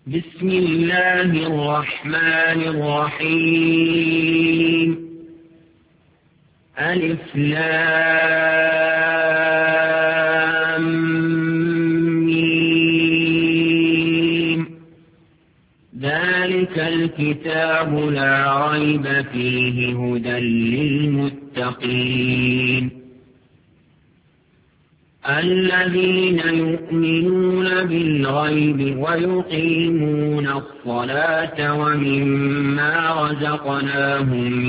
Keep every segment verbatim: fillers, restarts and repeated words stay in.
بسم الله الرحمن الرحيم. ألف لام ميم. ذلك الكتاب لا ريب فيه هدى للمتقين الذين يؤمنون بالغيب ويقيمون الصلاة ومما رزقناهم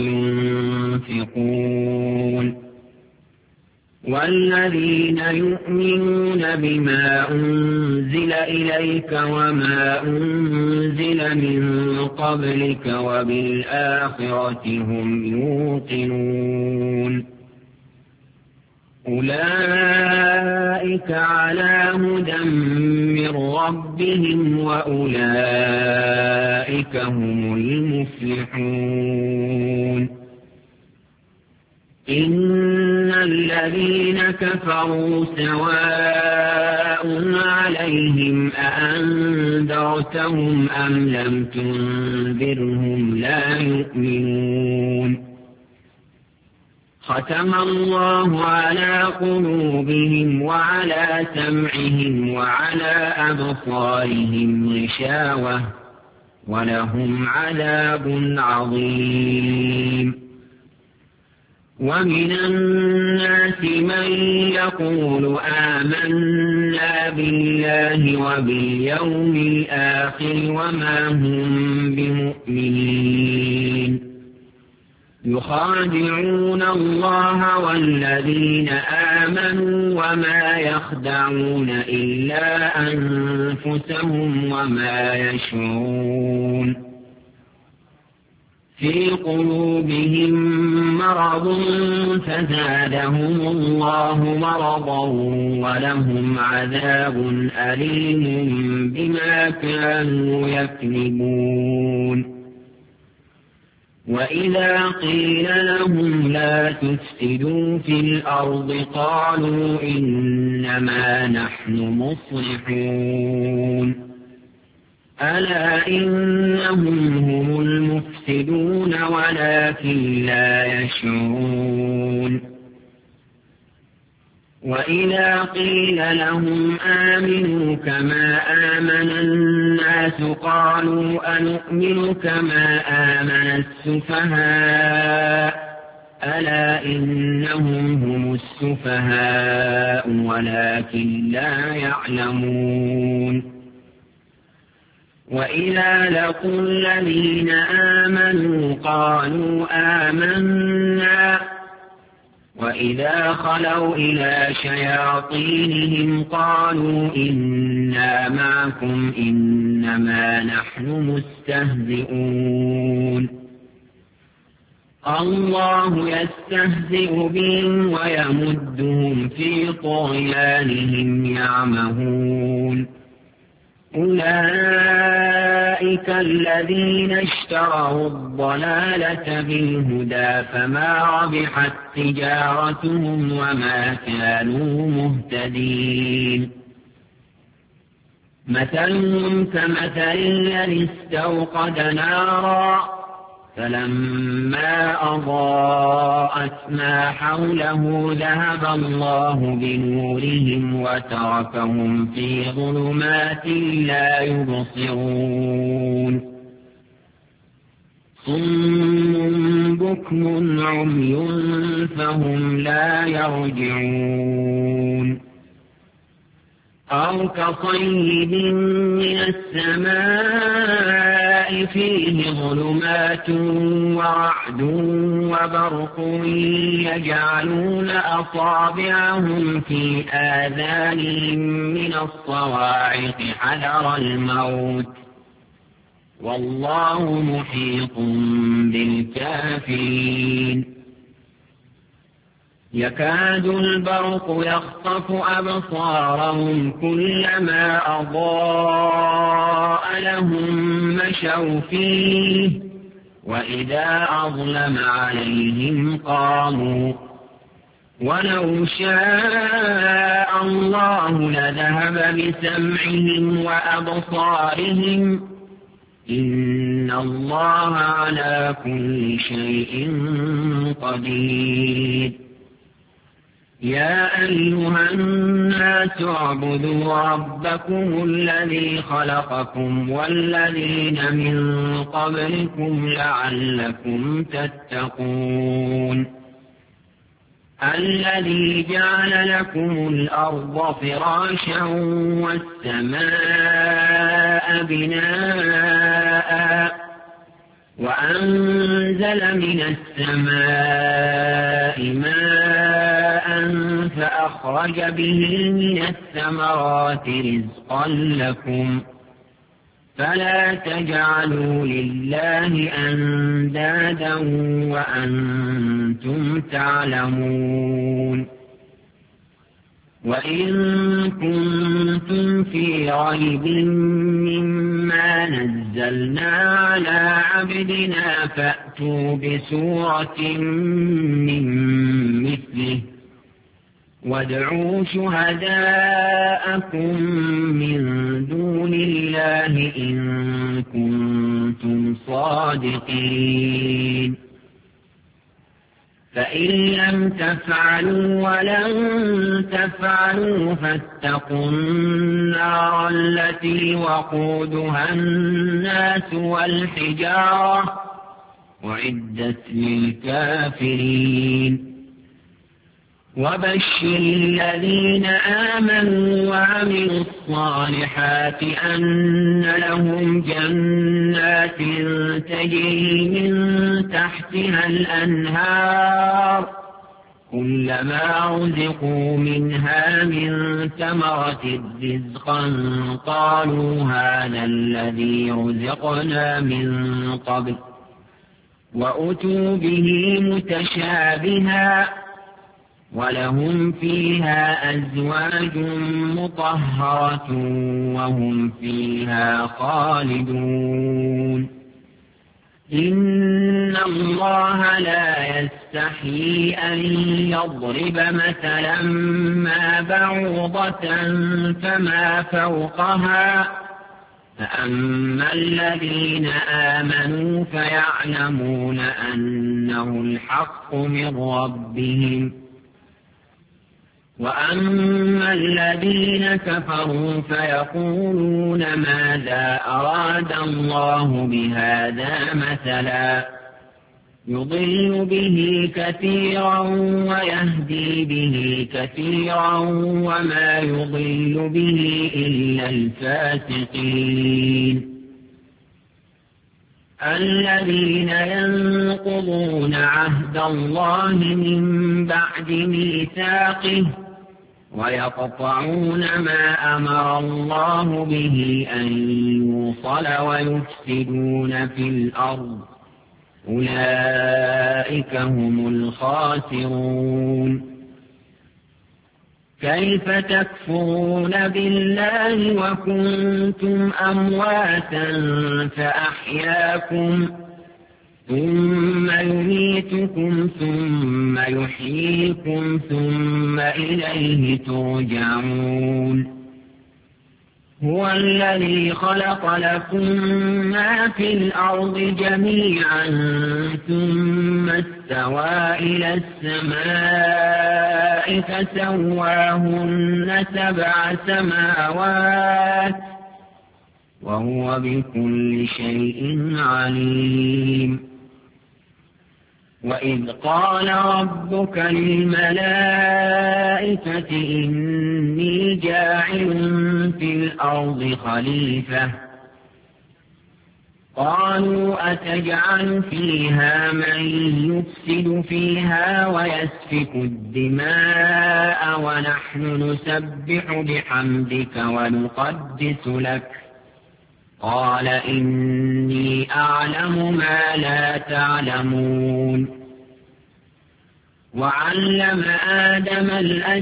ينفقون والذين يؤمنون بما أنزل إليك وما أنزل من قبلك وبالآخرة هم يوقنون أولئك على هدى من ربهم وأولئك هم المفلحون. إن الذين كفروا سواء عليهم أأنذرتهم أم لم تنذرهم لا يؤمنون. ختم الله على قلوبهم وعلى سمعهم وعلى أبصارهم غشاوة ولهم عذاب عظيم. ومن الناس من يقول آمنا بالله وباليوم الآخر وما هم بمؤمنين يخادعون الله والذين آمنوا وما يخدعون إلا أنفسهم وما يشعرون. في قلوبهم مرض فزادهم الله مرضا ولهم عذاب أليم بما كانوا يكذبون. وإذا قيل لهم لا تفسدوا في الأرض قالوا إنما نحن مصلحون ألا إنهم هم المفسدون ولكن لا يشعرون. وإذا قيل لهم آمنوا كما آمن الناس قالوا أنؤمن كما آمن السفهاء ألا إنهم هم السفهاء ولكن لا يعلمون. وإذا لقوا الذين آمنوا قالوا آمنا وإذا خلوا إلى شياطينهم قالوا إنا معكم إنما نحن مستهزئون. الله يستهزئ بهم ويمدهم في طغيانهم يعمهون. أولئك الذين اشتروا الضلالة بالهدى فما ربحت تجارتهم وما كانوا مهتدين. مثلهم كمثل الذي استوقد نارا فلما أضاءت ما حوله ذهب الله بنورهم وتركهم في ظلمات لا يبصرون. صم بكم عمي فهم لا يرجعون. أو كصيب من السماء فيه ظلمات ورعد وبرق يجعلون أصابعهم في آذانهم من الصواعق حذر الموت والله محيط بالكافرين. يكاد البرق يخطف أبصارهم كلما أضاء لهم مشوا فيه وإذا أظلم عليهم قاموا ولو شاء الله لذهب بسمعهم وأبصارهم إن الله على كل شيء قدير يا أيها الناس اعبدوا ربكم الذي خلقكم والذين من قبلكم لعلكم تتقون الذي جعل لكم الأرض فراشا والسماء بناء وأنزل من السماء ماء فأخرج به من الثمرات رزقا لكم فلا تجعلوا لله أندادا وأنتم تعلمون وإن كنتم في ريب مما نزلنا على عبدنا فأتوا بسورة من مثله وادعوا شهداءكم من دون الله إن كنتم صادقين فإن لم تفعلوا ولن تفعلوا فاتقوا النار التي وقودها الناس والحجارة أعدت للكافرين وبشر الذين آمنوا وعملوا الصالحات أن لهم جنات تجري من تحتها الأنهار كلما رزقوا منها من ثمرة رزقا قالوا هذا الذي رزقنا من قبل وأتوا به متشابها ولهم فيها أزواج مطهرة وهم فيها خالدون إن الله لا يستحيي أن يضرب مثلا ما بعوضة فما فوقها فأما الذين آمنوا فيعلمون أنه الحق من ربهم وأما الذين كفروا فيقولون ماذا أراد الله بهذا مثلا يضل به كثيرا ويهدي به كثيرا وما يضل به إلا الفاسقين الذين ينقضون عهد الله من بعد ميثاقه ويقطعون ما أمر الله به أن يوصل ويفسدون في الأرض أولئك هم الخاسرون كيف تكفرون بالله وكنتم أمواتا فأحياكم ثم يميتكم ثم يحييكم ثم إليه ترجعون هو الذي خلق لكم ما في الأرض جميعا ثم استوى إلى السماء فسواهن سبع سماوات وهو بكل شيء عليم وإذ قال ربك للملائكة إني جاعل في الأرض خليفة قالوا أتجعل فيها من يفسد فيها ويسفك الدماء ونحن نسبح بحمدك ونقدس لك قال إني أعلم ما لا تعلمون وعلم آدم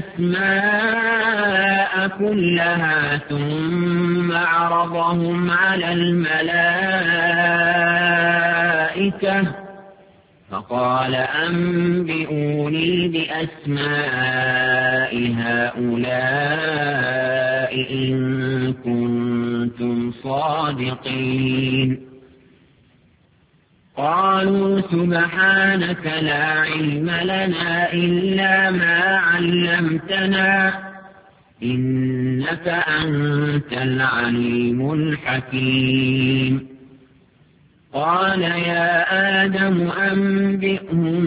الأسماء كلها ثم عرضهم على الملائكة فقال أنبئوني بأسماء هؤلاء إن كنتم صادقين. قالوا سبحانك لا علم لنا إلا ما علمتنا إنك أنت العليم الحكيم. قال يا آدم أنبئهم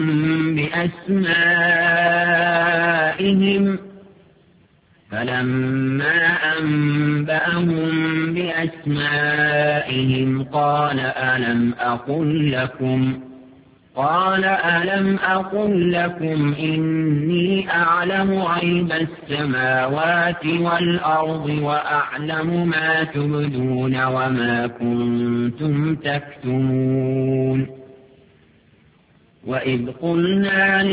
بأسمائهم. فلما أنبأهم بأسمائهم قال ألم أقل لكم قال ألم أقل لكم إني أعلم غيب السماوات والأرض وأعلم ما تبدون وما كنتم تكتمون. وإذ قلنا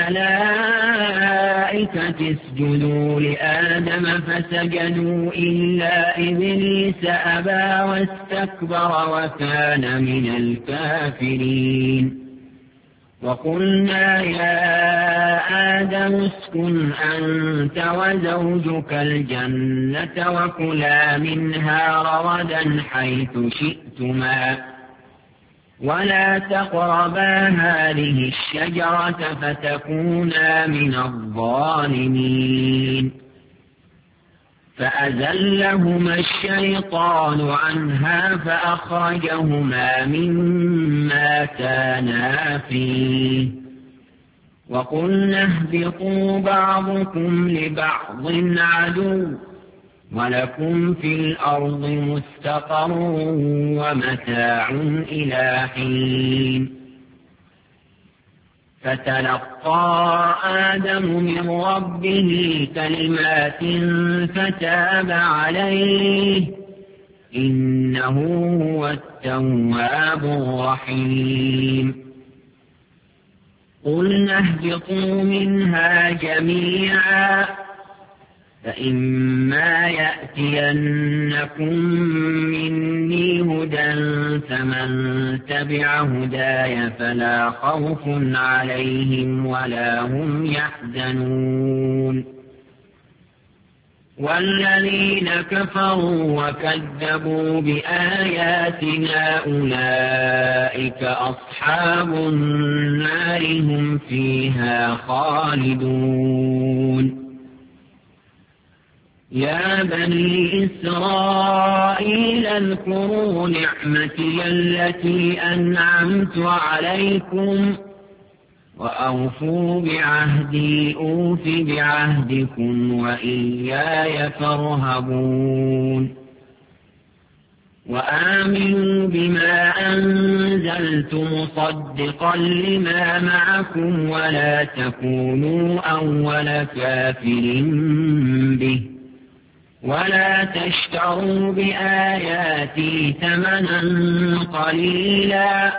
للملائكة اسجدوا لآدم فسجدوا إلا إبليس أبى واستكبر وكان من الكافرين. وقلنا يا آدم اسكن أنت وزوجك الجنة وكلا منها رغدا حيث شئتما ولا تقربا هذه الشجرة فتكونا من الظالمين. فأزلهما الشيطان عنها فأخرجهما مما كانا فيه وقلنا اهبطوا بعضكم لبعض عدو ولكم في الأرض مستقر ومتاع إلى حين. فتلقى آدم من ربه كلمات فتاب عليه إنه هو التواب الرحيم. قلنا اهبطوا منها جميعا فإما يأتينكم مني هدى فمن تبع هداي فلا خوف عليهم ولا هم يحزنون. والذين كفروا وكذبوا بآياتنا أولئك أصحاب النار هم فيها خالدون. يا بني إسرائيل اذكروا نعمتي التي أنعمت عليكم وأوفوا بعهدي أوف بعهدكم وإياي فارهبون. وآمنوا بما أنزلت مصدقا لما معكم ولا تكونوا أول كافر به ولا تشتروا بآياتي ثمنا قليلا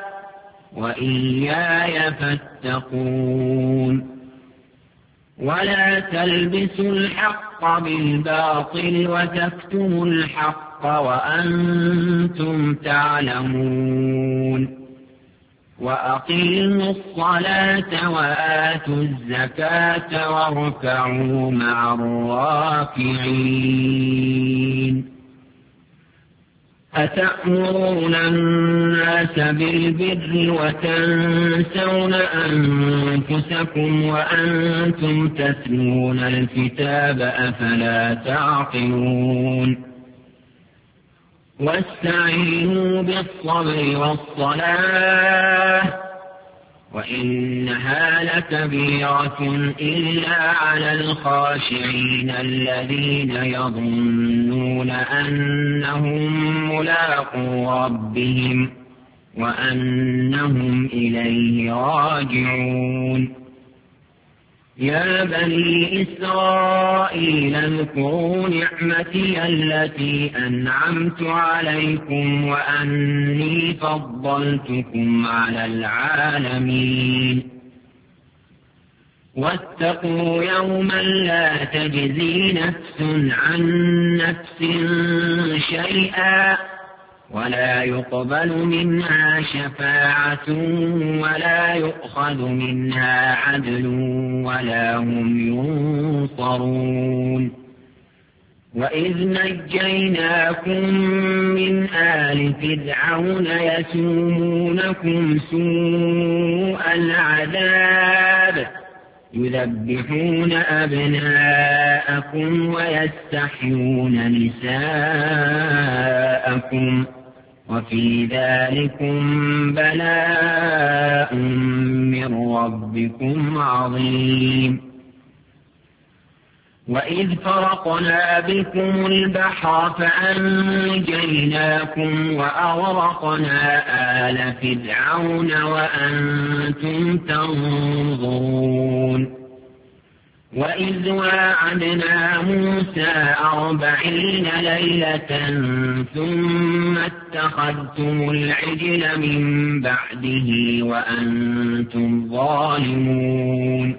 وإياي فاتقون. ولا تلبسوا الحق بالباطل وتكتموا الحق وأنتم تعلمون. وأقيموا الصلاة وآتوا الزكاة واركعوا مع الراكعين. أتأمرون الناس بالبر وتنسون أنفسكم وأنتم تتلون الكتاب أفلا تعقلون. واستعينوا بالصبر والصلاة وإنها لكبيرة إلا على الخاشعين الذين يظنون أنهم ملاقو ربهم وأنهم إليه راجعون. يا بني إسرائيل اذكروا نعمتي التي أنعمت عليكم وأني فضلتكم على العالمين. واتقوا يوما لا تجزي نفس عن نفس شيئا ولا يقبل منها شفاعة ولا يؤخذ منها عدل ولا هم ينصرون. وإذ نجيناكم من آل فرعون يسومونكم سوء العذاب يذبحون أبناءكم ويستحيون نساءكم وفي ذلكم بلاء من ربكم عظيم. وإذ فرقنا بكم البحر فأنجيناكم وأغرقنا آل فرعون وأنتم تنظرون. وإذ واعدنا موسى أربعين ليلة ثم اتخذتم العجل من بعده وأنتم ظالمون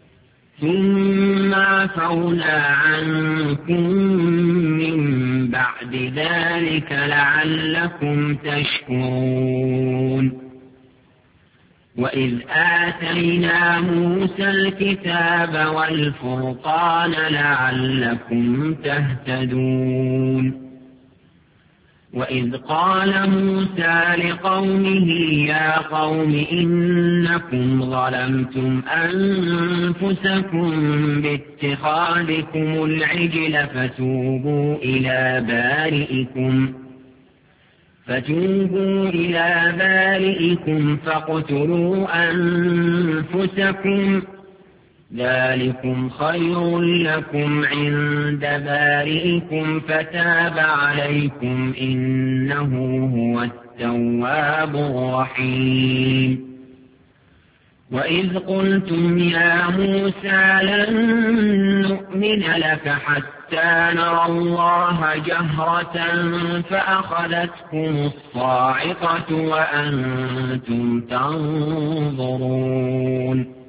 ثم عفونا عنكم من بعد ذلك لعلكم تشكرون. وإذ آتينا موسى الكتاب والفرقان لعلكم تهتدون. وإذ قال موسى لقومه يا قوم إنكم ظلمتم أنفسكم باتخاذكم العجل فتوبوا إلى بارئكم فتوبوا إلى بارئكم فاقتلوا أنفسكم ذلكم خير لكم عند بارئكم فتاب عليكم إنه هو التواب الرحيم. وإذ قلتم يا موسى لن نؤمن لك حتى نرى الله جهرة فأخذتكم الصاعقة وأنتم تنظرون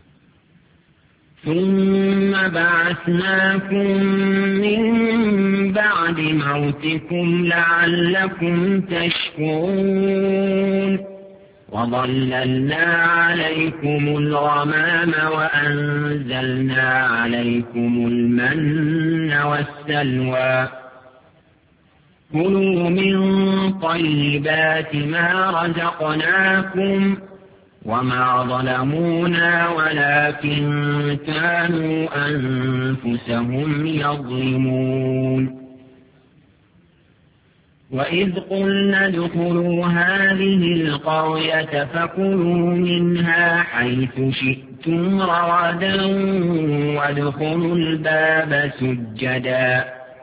ثم بعثناكم من بعد موتكم لعلكم تشكرون. وظللنا عليكم الغمام وأنزلنا عليكم المن والسلوى كلوا من طيبات ما رزقناكم وما ظلمونا ولكن كانوا أنفسهم يظلمون. وإذ قلنا ادخلوا هذه القرية فكلوا منها حيث شئتم رغدا وادخلوا الباب سجدا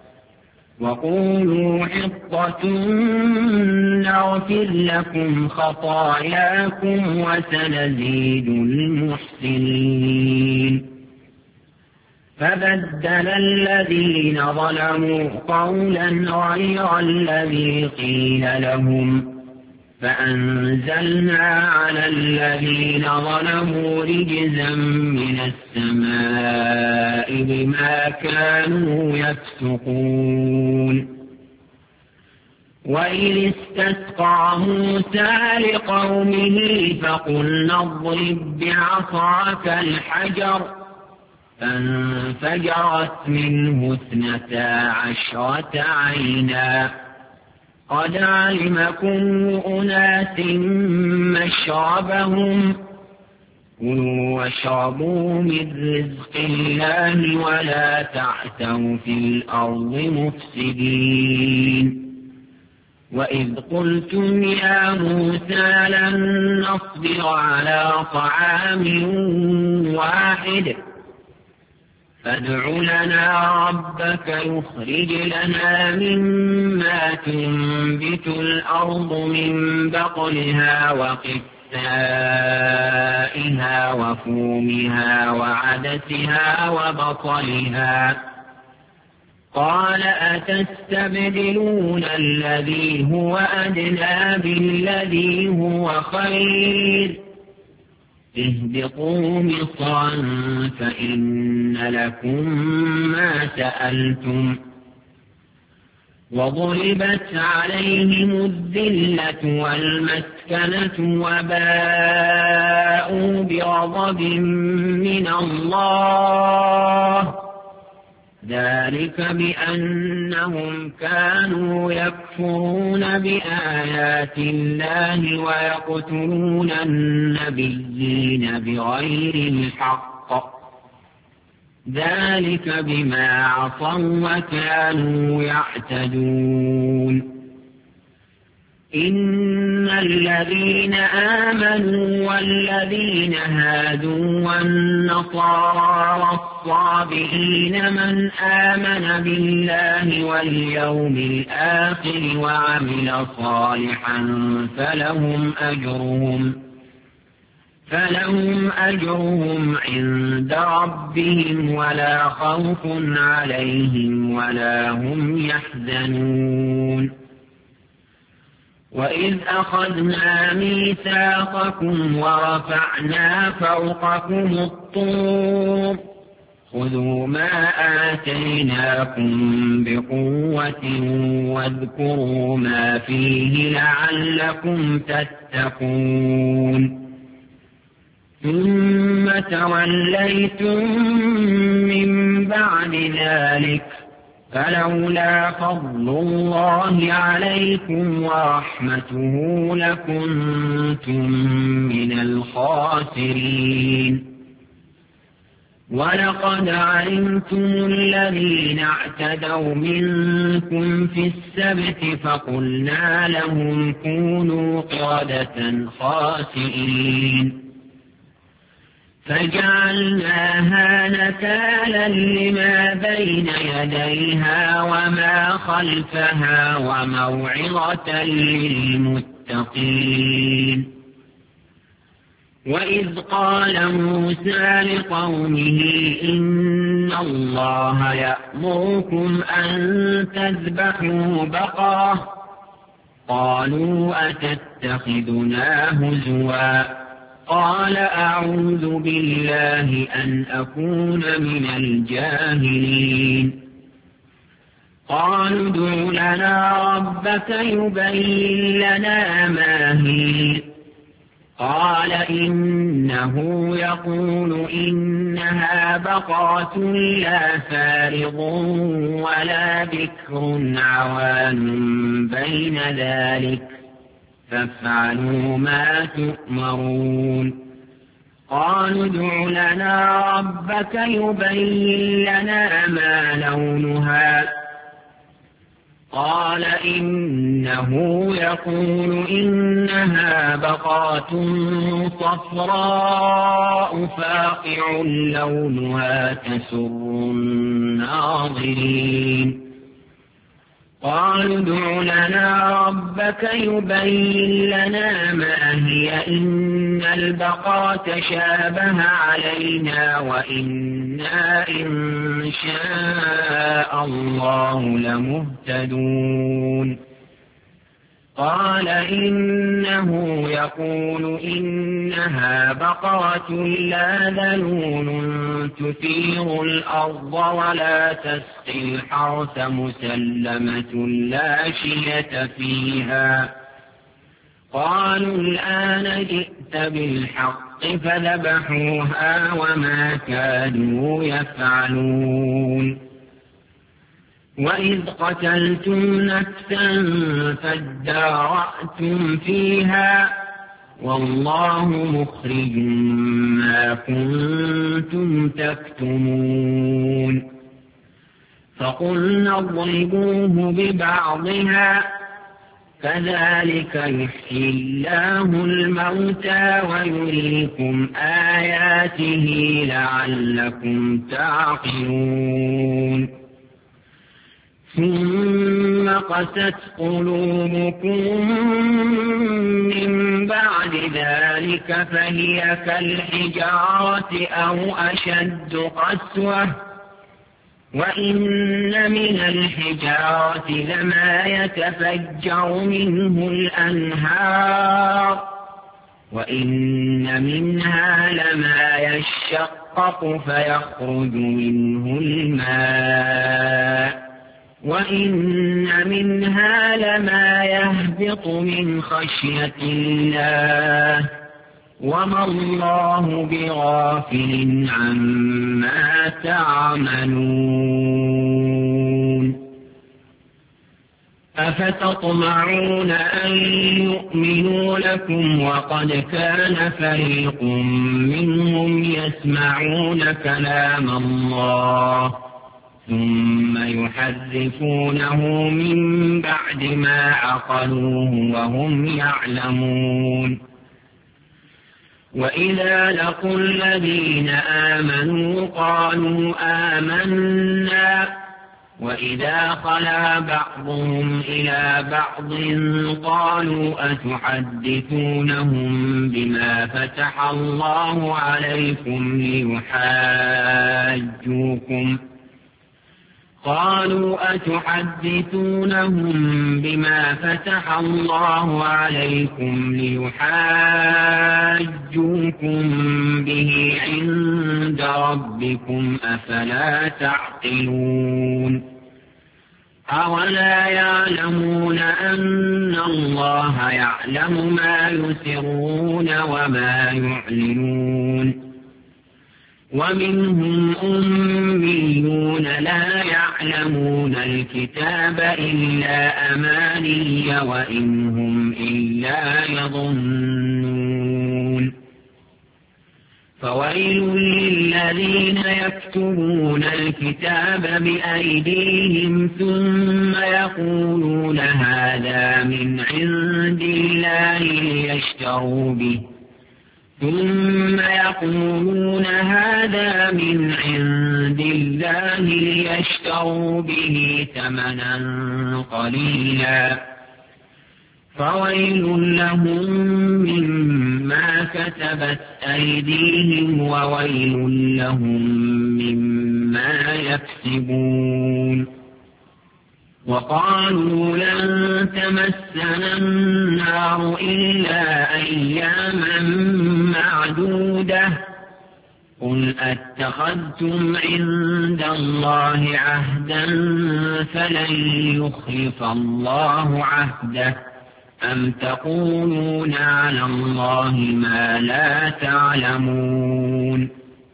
وقولوا حطة نغفر لكم خطاياكم وسنزيد المحسنين. فبدل الذين ظلموا قولا غير الذي قيل لهم فأنزلنا على الذين ظلموا رجزا من السماء بما كانوا يفسقون. وإذ استسقى موسى لقومه فقلنا اضرب بعصاك الحجر فانفجرت منه اثنتا عشرة عينا قد علم كل أناس مشربهم كلوا واشربوا من رزق الله ولا تعثوا في الأرض مفسدين. وإذ قلتم يا موسى لن نصبر على طعام واحد فادع لنا ربك يخرج لنا مما تنبت الأرض من بقلها وقثائها وفومها وعدسها وبصلها قال أتستبدلون الذي هو أدنى بالذي هو خير اهبطوا مصرا فإن لكم ما سألتم وضربت عليهم الذلة والمسكنة وباءوا بغضب من الله ذلك بأنهم كانوا يكفرون بآيات الله ويقتلون النبيين بغير الحق ذلك بما عصوا وكانوا يعتدون إن الذين آمنوا والذين هادوا والنصارى والصابئين من آمن بالله واليوم الآخر وعمل صالحا فلهم أجرهم فلهم أجرهم عند ربهم ولا خوف عليهم ولا هم يحزنون وإذ أخذنا ميثاقكم ورفعنا فوقكم الطور خذوا ما آتيناكم بقوة واذكروا ما فيه لعلكم تتقون ثم توليتم من بعد ذلك فلولا فضل الله عليكم ورحمته لكنتم من الخاسرين ولقد علمتم الذين اعتدوا منكم في السبت فقلنا لهم كونوا قردة خاسئين فجعلناها نكالا لما بين يديها وما خلفها وموعظة للمتقين وإذ قال موسى لقومه إن الله يأمركم أن تذبحوا بقرة قالوا أتتخذنا هزوا قال أعوذ بالله أن أكون من الجاهلين قالوا ادع لنا ربك يبين لنا ما هي قال إنه يقول إنها بقرة لا فارض ولا بكر عوان بين ذلك فافعلوا ما تؤمرون قالوا ادع لنا ربك يبين لنا ما لونها قال إنه يقول إنها بقرة صفراء فاقع لونها تسر الناظرين قالوا ادع لنا ربك يبين لنا ما هي إن البقرة شابه علينا وإنا إن شاء الله لمهتدون قال إنه يقول إنها بقرة لا ذلول تثير الأرض ولا تسقي الحرث مسلمة لا شية فيها قالوا الآن جئت بالحق فذبحوها وما كانوا يفعلون وإذ قتلتم نفسا فادارأتم فيها والله مخرج ما كنتم تكتمون فقلنا اضربوه ببعضها كذلك يحيي الله الموتى ويريكم آياته لعلكم تعقلون ثم قست قلوبكم من بعد ذلك فهي كالحجارة أو أشد قسوة وإن من الحجارة لما يتفجر منه الأنهار وإن منها لما يشقق فيخرج منه الماء وإن منها لما يهبط من خشية الله وما الله بغافل عما تعملون أفتطمعون أن يؤمنوا لكم وقد كان فريق منهم يسمعون كلام الله ثم يحرفونه من بعد ما عقلوه وهم يعلمون وإذا لقوا الذين آمنوا قالوا آمنا وإذا خلا بعضهم إلى بعض قالوا أتحدثونهم بما فتح الله عليكم ليحاجوكم قالوا أتحدثونهم بما فتح الله عليكم ليحاجوكم به عند ربكم أفلا تعقلون أولا يعلمون أن الله يعلم ما يسرون وما يعلنون ومنهم أميون لا يعلمون الكتاب إلا أماني وإن هم إلا يظنون فويل للذين يكتبون الكتاب بأيديهم ثم يقولون هذا من عند الله ليشتروا به ثم يقولون هذا من عند الله ليشتروا به ثمنا قليلا فويل لهم مما كتبت أيديهم وويل لهم مما يكسبون وقالوا لن تمسنا النار إلا أياما معدودة قل أتخذتم عند الله عهدا فلن يخلف الله عهده أم تقولون على الله ما لا تعلمون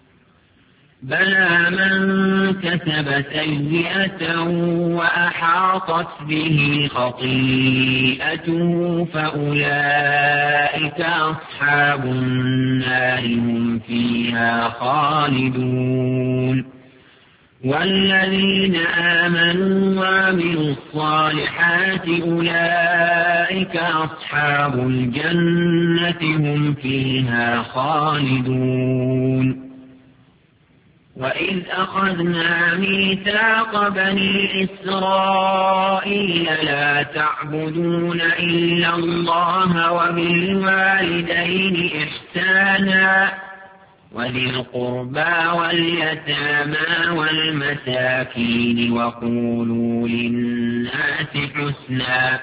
بلى من كسب سيئة وأحاطت به خطيئته فأولئك أصحاب النار هم فيها خالدون والذين آمنوا وعملوا الصالحات أولئك أصحاب الجنة هم فيها خالدون وإذ أخذنا ميثاق بني إسرائيل لا تعبدون إلا الله وبالوالدين إحسانا وذي القربى واليتامى والمساكين وقولوا للناس حسنا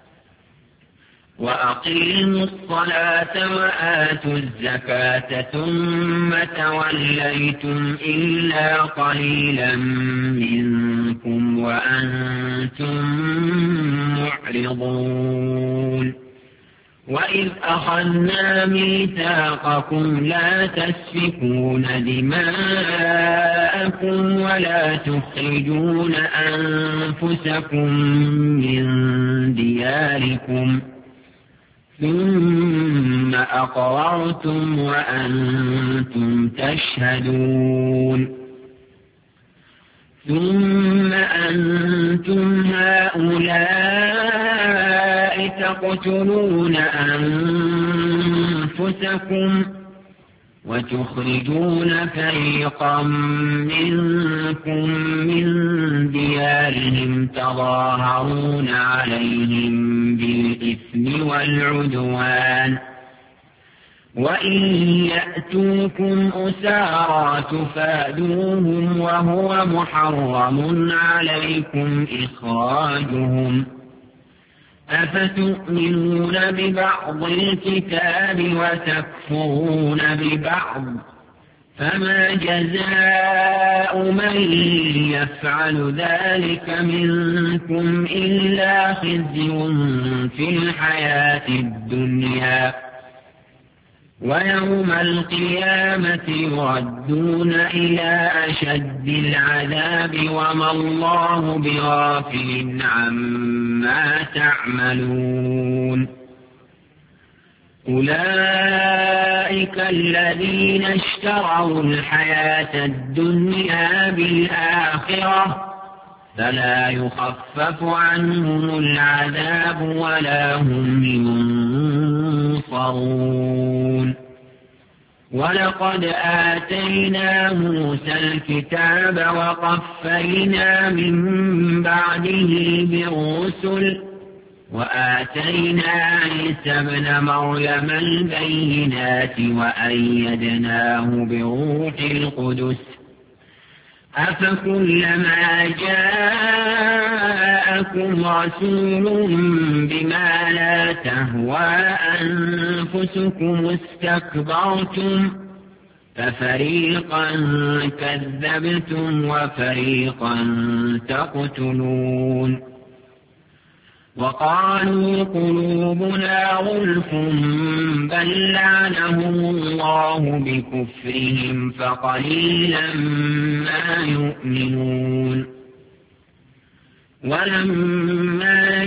وأقيموا الصلاة وآتوا الزكاة ثم توليتم إلا قليلا منكم وأنتم معرضون وإذ أخذنا ميثاقكم لا تسفكون دماءكم ولا تخرجون أنفسكم من دياركم ثم أقررتم وأنتم تشهدون ثم أنتم هؤلاء تقتلون أنفسكم وتخرجون فريقا منكم من ديارهم تظاهرون عليهم بالإثم والعدوان وإن يأتوكم أسارى تفادوهم وهو محرم عليكم إخراجهم أفتؤمنون ببعض الكتاب وتكفرون ببعض فما جزاء من يفعل ذلك منكم إلا خزي في الحياة الدنيا ويوم القيامة يردون إلى أشد العذاب وما الله بغافل عما تعملون. أولئك الذين اشتروا الحياة الدنيا بالآخرة فلا يخفف عنهم العذاب ولا هم ينصرون. ولقد آتينا موسى الكتاب وقفينا من بعده بالرسل وآتينا عيسى ابن مريم البينات وأيدناه بروح القدس أفكلما جاءكم رسول بما لا تهوى أنفسكم استكبرتم ففريقا كذبتم وفريقا تقتلون. وقالوا قلوبنا غلف بل لعنهم الله بكفرهم فقليلا ما يؤمنون. ولما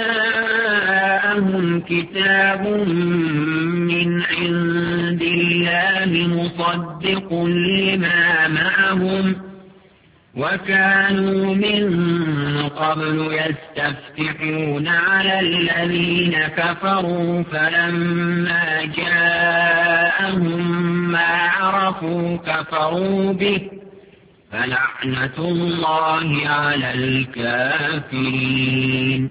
جاءهم كتاب من عند الله مصدق لما معهم وكانوا من قبل يستفتحون على الذين كفروا فلما جاءهم ما عرفوا كفروا به فلعنة الله على الكافرين.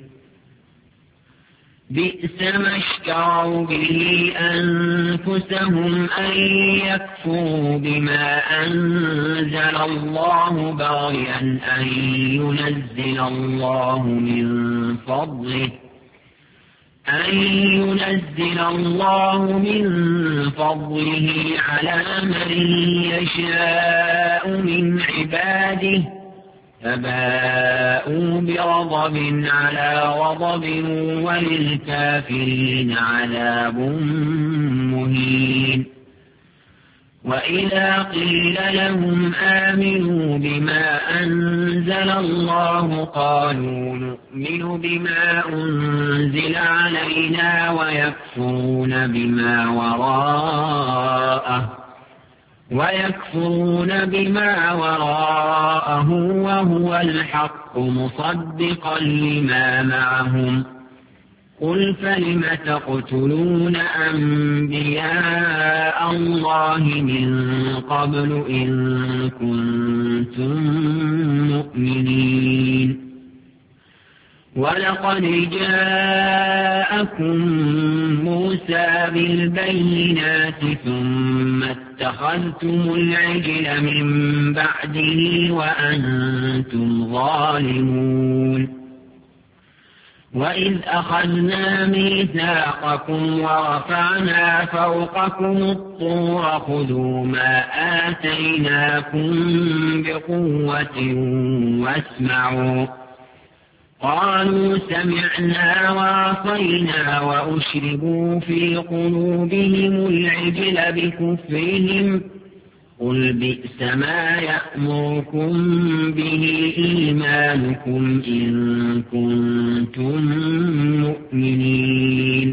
بئس ما اشتروا به أنفسهم أن يكفروا بما أنزل الله بغيا أن ينزل الله من فضله أن ينزل الله من فضله على من يشاء من عباده فباءوا بغضب على غضب وللكافرين عذاب مهين. وإذا قيل لهم آمنوا بما أنزل الله قالوا نؤمن بما أنزل علينا ويكفرون بما وراءه ويكفرون بما وراءه وهو الحق مصدقا لما معهم قل فلم تقتلون أنبياء الله من قبل إن كنتم مؤمنين. ولقد جاءكم موسى بالبينات ثم اتخذتم العجل من بعده وأنتم ظالمون. وإذ أخذنا ميثاقكم ورفعنا فوقكم الطور خذوا ما آتيناكم بقوة واسمعوا قالوا سمعنا وعصينا وأشربوا في قلوبهم العجل بكفرهم قل بئس ما يأمركم به إيمانكم إن كنتم مؤمنين.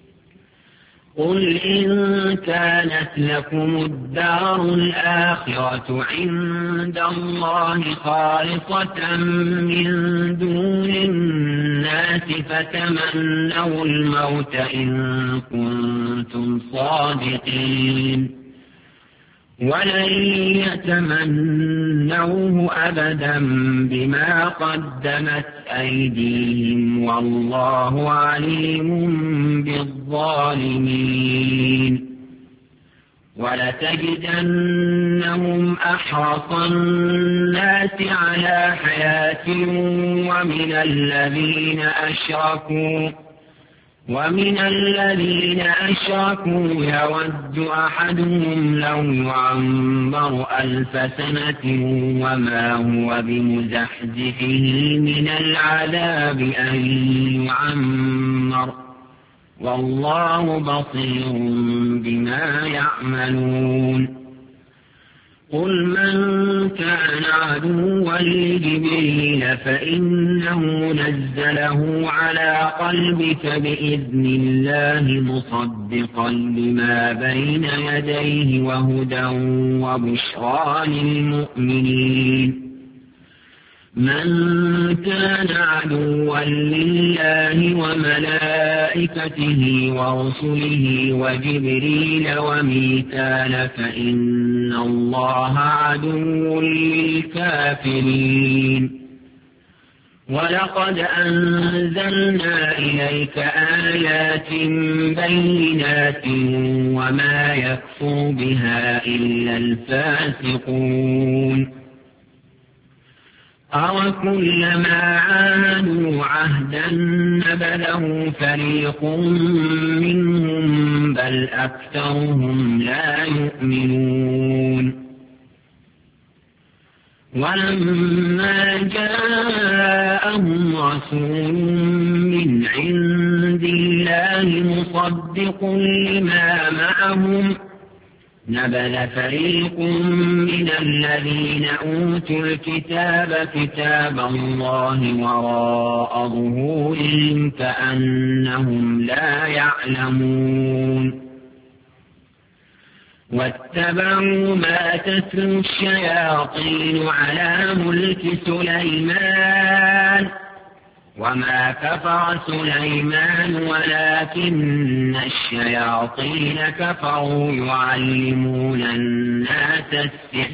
قل إن كانت لكم الدار الآخرة عند الله خالصة من دون الناس فتمنوا الموت إن كنتم صادقين ولن يتمنوه أبدا بما قدمت أيديهم والله عليم بالظالمين. ولتجدنهم أحرص الناس على حياة ومن الذين أشركوا ومن الذين أشركوا يود أحدهم لو يعمر ألف سنة وما هو بمزحزحه من العذاب أن يعمر والله بصير بما يعملون قل من كان عدوا لجبريل فإنه نزله على قلبك بإذن الله مصدقا لما بين يديه وهدى وبشرى للمؤمنين من كان عدوا لله وملائكته ورسله وجبريل وميكال فإن الله عدو للكافرين ولقد أنزلنا إليك آيات بينات وما يكفر بها إلا الفاسقون أَوَكُلَّمَا عَاهَدُوا عَهْدًا نَبَذَهُ فَرِيقٌ مِّنْهُم بَلْ أَكْثَرُهُمْ لَا يُؤْمِنُونَ وَلَمَّا جَاءَهُمْ رَسُولٌ مِّنْ عِندِ اللَّهِ مُصَدِّقٌ لِّمَا مَعَهُمْ نبذ فريق من الذين أوتوا الكتاب كتاب الله وراء ظهورهم كأنهم لا يعلمون واتبعوا ما تتلو الشياطين على ملك سليمان وما كفر سليمان ولكن الشياطين كفروا يعلمون الناس السحر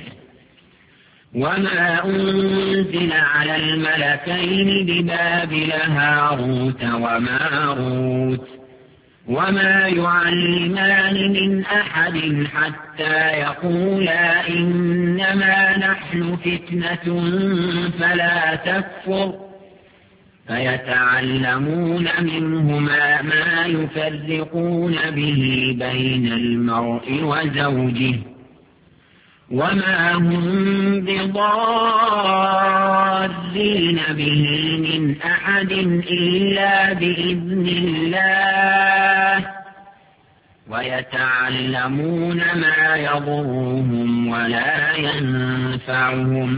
وما أنزل على الملكين ببابل هاروت وماروت وما يعلمان من أحد حتى يقولا إنما نحن فتنة فلا تكفر فيتعلمون منهما ما يفرقون به بين المرء وزوجه وما هم بضارين به من أحد إلا بإذن الله ويتعلمون ما يضرهم ولا ينفعهم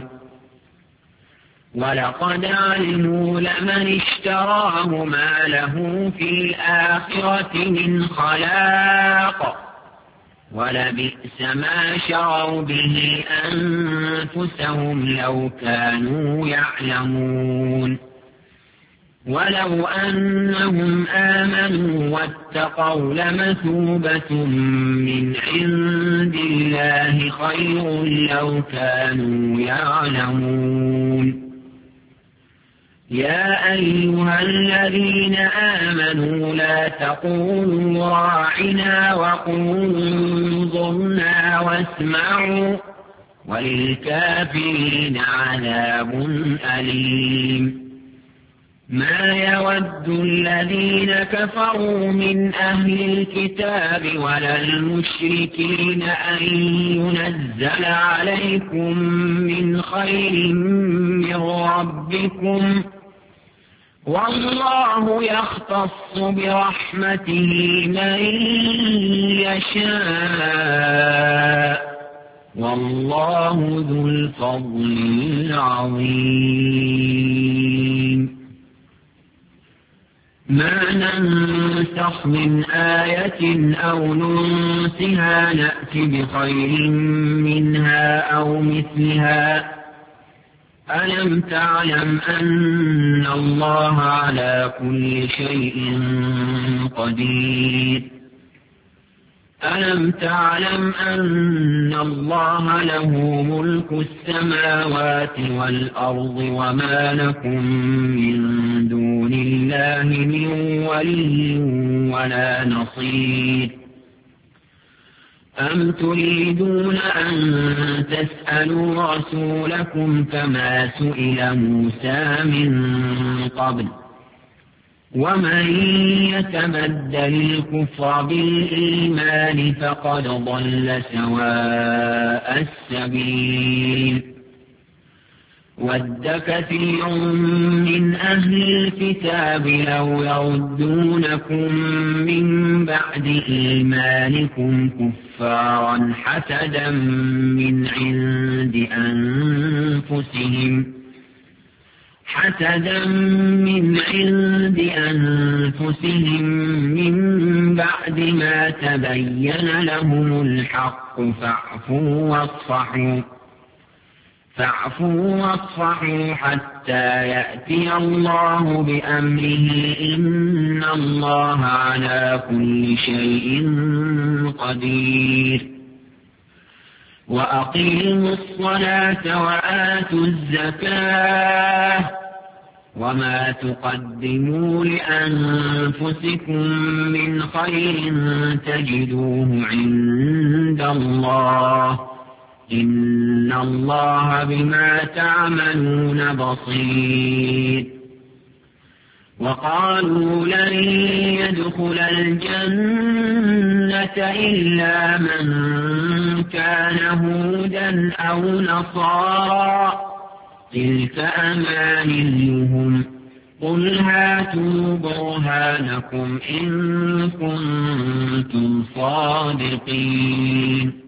ولقد علموا لمن اشتراه ما له في الآخرة من خلاق ولبئس ما شروا به أنفسهم لو كانوا يعلمون ولو أنهم آمنوا واتقوا لمثوبة من عند الله خير لو كانوا يعلمون يا أيها الذين آمنوا لا تقولوا راعنا وقولوا انظرنا واسمعوا وللكافرين عذاب أليم ما يود الذين كفروا من أهل الكتاب ولا المشركين أن ينزل عليكم من خير من ربكم والله يختص برحمته من يشاء والله ذو الفضل العظيم ما ننسخ من آية أو ننسها نأت بخير منها أو مثلها ألم تعلم أن الله على كل شيء قدير ألم تعلم أن الله له ملك السماوات والأرض وما لكم من دون الله من ولي ولا نصير أم تريدون أن تسألوا رسولكم كما سئل موسى من قبل ومن يتبدل الكفر بالإيمان فقد ضل سواء السبيل ود كثير من أهل الكتاب لو يردونكم من بعد إيمانكم كفارا حسدا من عند أنفسهم حسدا من عند أنفسهم من بعد ما تبين لهم الحق فاعفوا واصفحوا فاعفوا واصفحوا حتى يأتي الله بأمره إن الله على كل شيء قدير وأقيموا الصلاة وآتوا الزكاة وما تقدموا لأنفسكم من خير تجدوه عند الله إن الله بما تعملون بصير وقالوا لن يدخل الجنة إلا من كان هودا أو نصارى تلك أمانيهم قل هاتوا برهانكم إن كنتم صادقين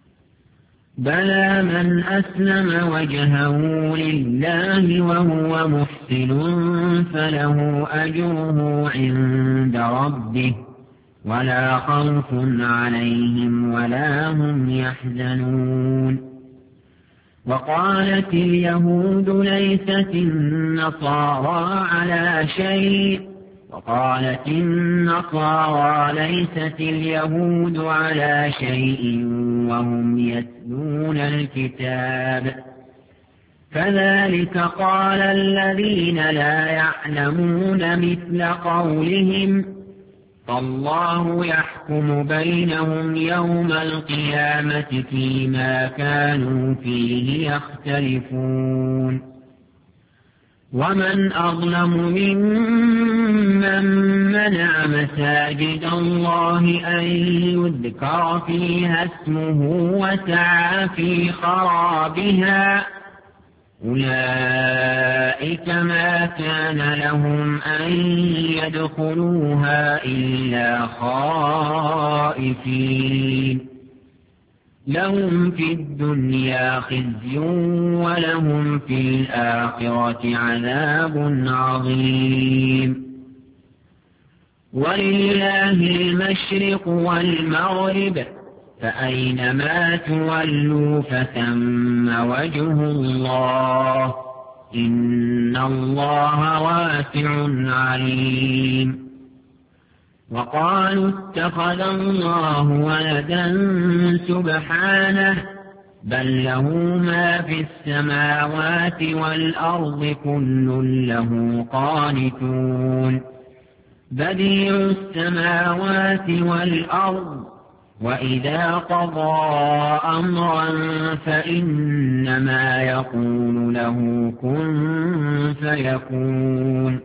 بلى من أسلم وجهه لله وهو محسن فله أجره عند ربه ولا خوف عليهم ولا هم يحزنون وقالت اليهود ليست النصارى على شيء وقالت النصارى ليست اليهود على شيء وهم يتلون الكتاب كذلك قال الذين لا يعلمون مثل قولهم فالله يحكم بينهم يوم القيامة فيما كانوا فيه يختلفون ومن أظلم ممن منع مساجد الله أن يذكر فيها اسمه وسعى في خرابها أولئك ما كان لهم أن يدخلوها إلا خائفين لهم في الدنيا خزي ولهم في الآخرة عذاب عظيم ولله المشرق والمغرب فأينما تولوا فثم وجه الله إن الله واسع عليم وقالوا اتخذ الله ولدا سبحانه بل له ما في السماوات والأرض كل له قانتون بديع السماوات والأرض وإذا قضى أمرا فإنما يقول له كن فيكون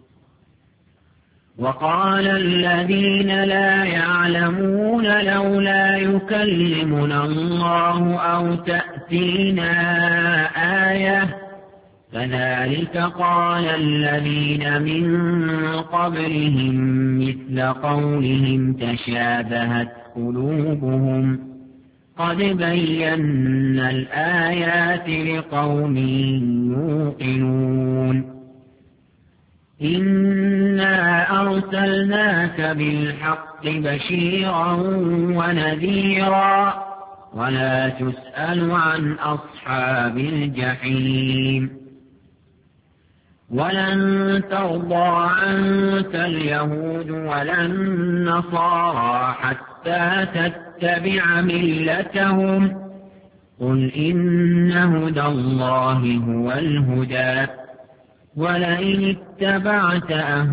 وقال الذين لا يعلمون لولا يكلمنا الله أو تأتينا آية كذلك قال الذين من قبلهم مثل قولهم تشابهت قلوبهم قد بينا الآيات لقوم يوقنون إنا أرسلناك بالحق بشيرا ونذيرا ولا تسأل عن أصحاب الجحيم ولن ترضى عنك اليهود ولا النصارى حتى تتبع ملتهم قل إن هدى الله هو الهدى ولئن اتبعت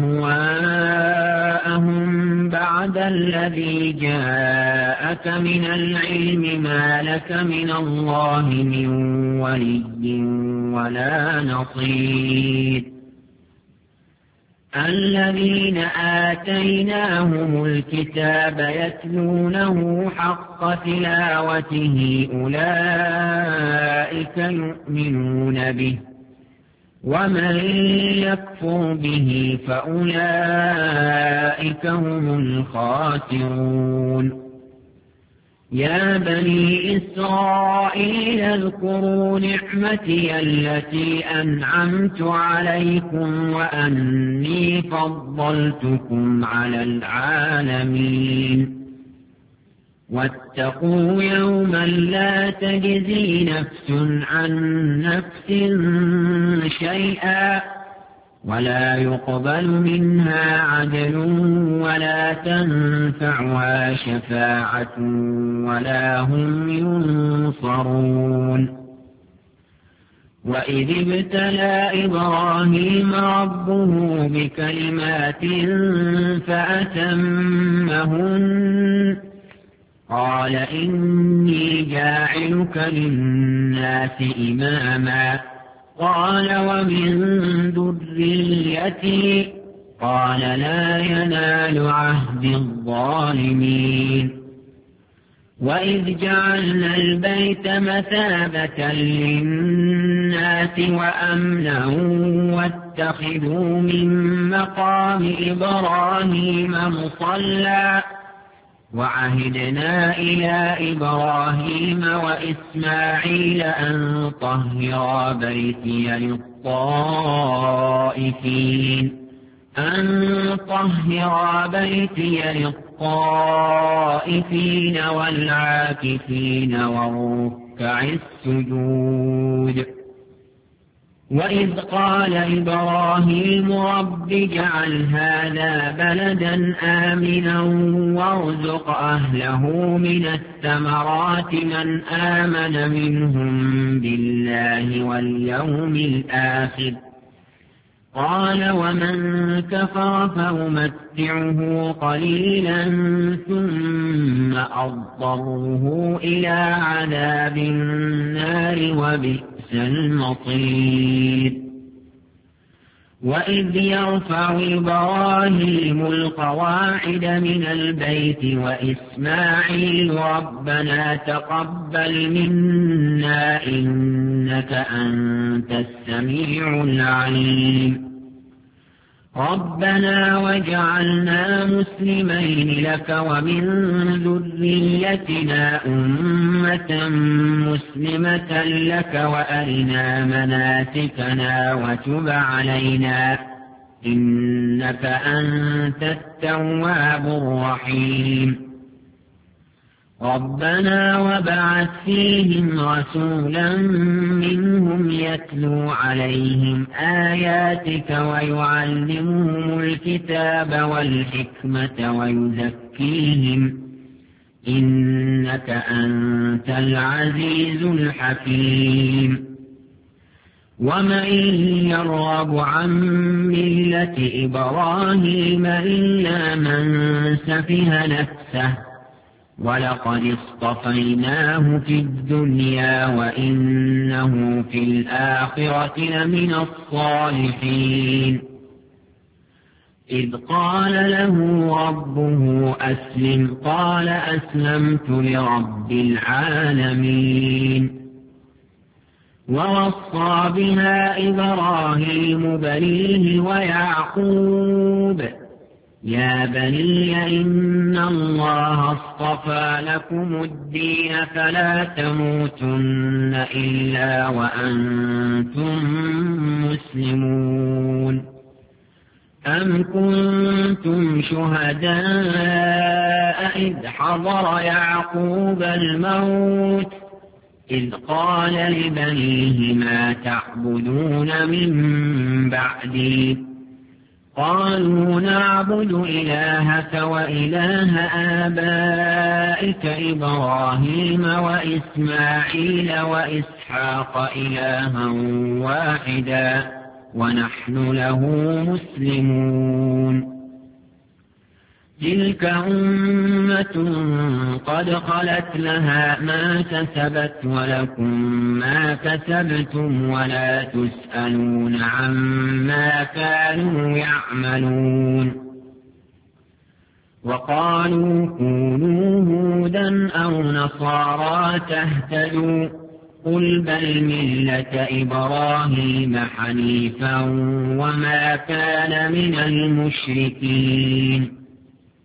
أهواءهم بعد الذي جاءك من العلم ما لك من الله من ولي ولا نصير الذين آتيناهم الكتاب يتلونه حق تلاوته أولئك يؤمنون به ومن يكفر به فأولئك هم الخاسرون يا بني إسرائيل اذكروا نعمتي التي أنعمت عليكم وأني فضلتكم على العالمين واتقوا يوما لا تجزي نفس عن نفس شيئا ولا يقبل منها عدل ولا تنفعها شفاعة ولا هم ينصرون وإذ ابتلى إبراهيم ربه بكلمات فأتمهن قال إني جاعلك للناس إماما قال ومن ذريتي قال لا ينال عهد الظالمين وإذ جعلنا البيت مثابة للناس وأمنا واتخذوا من مقام إبراهيم مصلى وعهدنا إلى إبراهيم وإسماعيل أن طهرا بيتي للطائفين أن طهرا بيتي للطائفين والعاكفين والركع السجود وإذ قال إبراهيم رب اجعل هذا بلدا آمنا وارزق أهله من الثمرات من آمن منهم بالله واليوم الآخر قال ومن كفر فأمتعه قليلا ثم أضطره إلى عذاب النار وبئس المصير وإذ يرفع إبراهيم القواعد من البيت وإسماعيل ربنا تقبل منا إنك أنت السميع العليم ربنا واجعلنا مسلمين لك ومن ذريتنا أمة مسلمة لك وأرنا مناسكنا وتب علينا إنك أنت التواب الرحيم ربنا وابعث فيهم رسولا منهم يتلو عليهم آياتك ويعلمهم الكتاب والحكمة ويزكيهم إنك أنت العزيز الحكيم ومن يرغب عن ملة إبراهيم إلا من سفه نفسه ولقد اصطفيناه في الدنيا وإنه في الآخرة لمن الصالحين إذ قال له ربه أسلم قال أسلمت لرب العالمين ووصى بها إبراهيم بنيه ويعقوب يا بني إن الله اصطفى لكم الدين فلا تموتن إلا وأنتم مسلمون أم كنتم شهداء إذ حضر يعقوب الموت إذ قال لبنيه ما تعبدون من بعدي قالوا نعبد إلهك وإله آبائك إبراهيم وإسماعيل وإسحاق إلها واحدا ونحن له مسلمون تلك أمة قد خلت لها ما كسبت ولكم ما كسبتم ولا تسألون عما كانوا يعملون وقالوا كونوا هودا أو نصارى تهتدوا قل بل ملة إبراهيم حنيفا وما كان من المشركين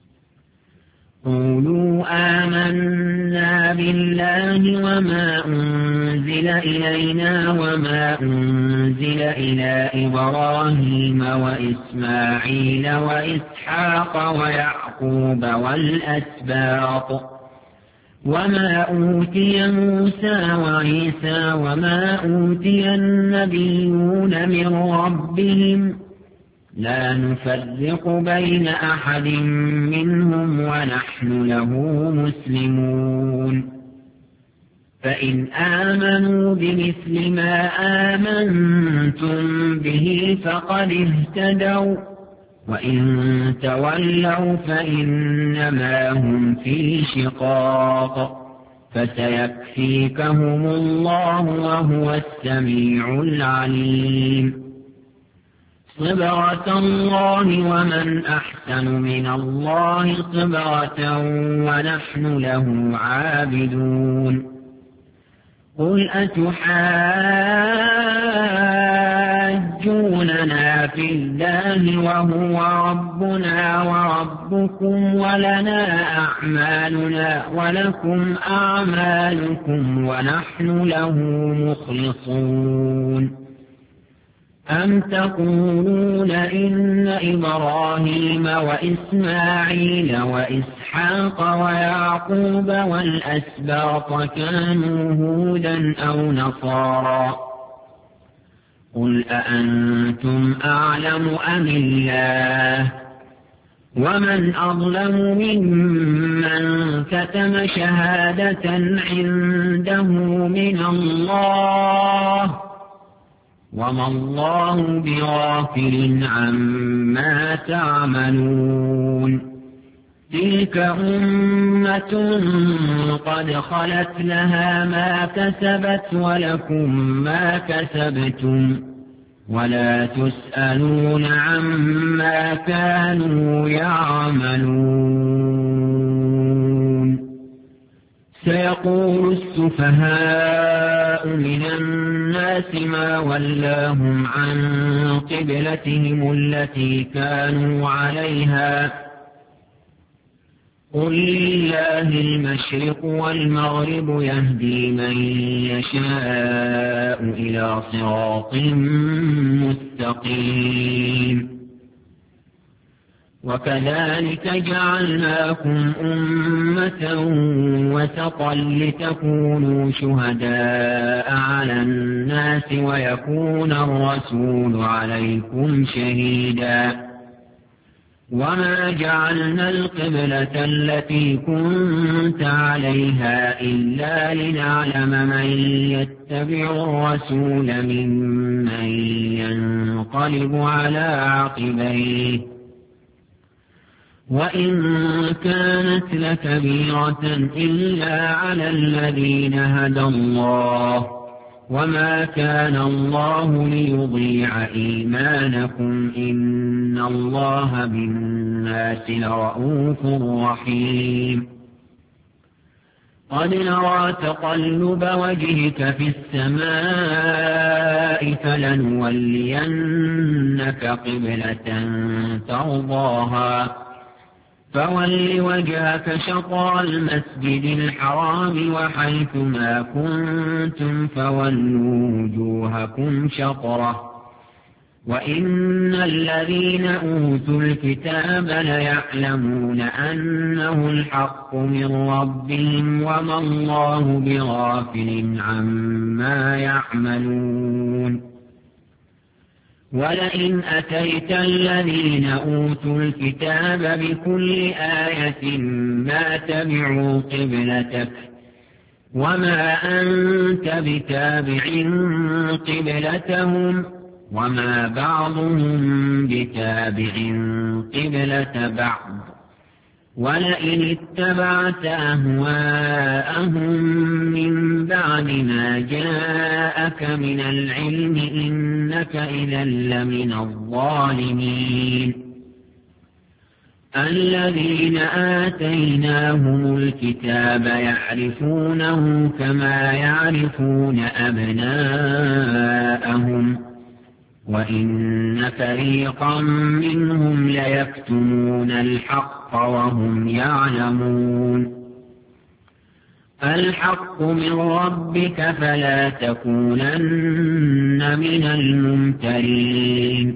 قولوا آمنا بالله وما أنزل إلينا وما أنزل إلى إبراهيم وإسماعيل وإسحاق ويعقوب والأسباط وما أوتي موسى وعيسى وما أوتي النبيون من ربهم لا نفرق بين أحد منهم ونحن له مسلمون فإن آمنوا بمثل ما آمنتم به فقد اهتدوا وإن تولوا فإنما هم في شقاق فسيكفيكهم الله وهو السميع العليم صبغة الله ومن أحسن من الله صبغة ونحن له عابدون قل أتحاجوننا في الله وهو ربنا وربكم ولنا أعمالنا ولكم أعمالكم ونحن له مخلصون أم تقولون إن إبراهيم وإسماعيل وإسحاق ويعقوب والأسباط كانوا هودا أو نصارى قل أأنتم أعلم أم الله ومن أظلم ممن كتم شهادة عنده من الله وما الله بغافل عما تعملون تلك أمة قد خلت لها ما كسبت ولكم ما كسبتم ولا تسألون عما كانوا يعملون سيقول السفهاء من الناس ما ولاهم عن قبلتهم التي كانوا عليها قل لله المشرق والمغرب يهدي من يشاء إلى صراط مستقيم وكذلك جعلناكم أمة وسطا لتكونوا شهداء على الناس ويكون الرسول عليكم شهيدا وما جعلنا القبلة التي كنت عليها إلا لنعلم من يتبع الرسول ممن ينقلب على عقبيه وإن كانت لكبيرة إلا على الذين هدى الله وما كان الله ليضيع إيمانكم إن الله بالناس لرءوف رحيم قد نرى تقلب وجهك في السماء فلنولينك قبلة ترضاها فول وجهك شطر المسجد الحرام وحيث ما كنتم فولوا وجوهكم شطره وإن الذين أوتوا الكتاب ليعلمون أنه الحق من ربهم وما الله بغافل عما يعملون ولئن أتيت الذين أوتوا الكتاب بكل آية ما تبعوا قبلتك وما أنت بتابع قبلتهم وما بعضهم بتابع قبلة بعض ولئن اتبعت أهواءهم من بعد ما جاءك من العلم إنك إذا لمن الظالمين. الذين آتيناهم الكتاب يعرفونه كما يعرفون أبناءهم وإن فريقا منهم ليكتمون الحق وهم يعلمون. الحق من ربك فلا تكونن من الممترين.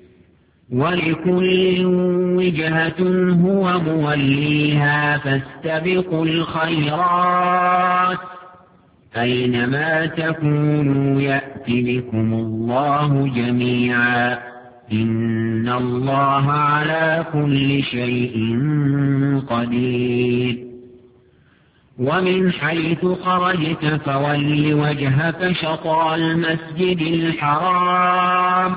ولكل وجهة هو موليها فاستبقوا الخيرات أينما تكونوا يأت بكم الله جميعا إن الله على كل شيء قدير. ومن حيث خرجت فول وجهك شطر المسجد الحرام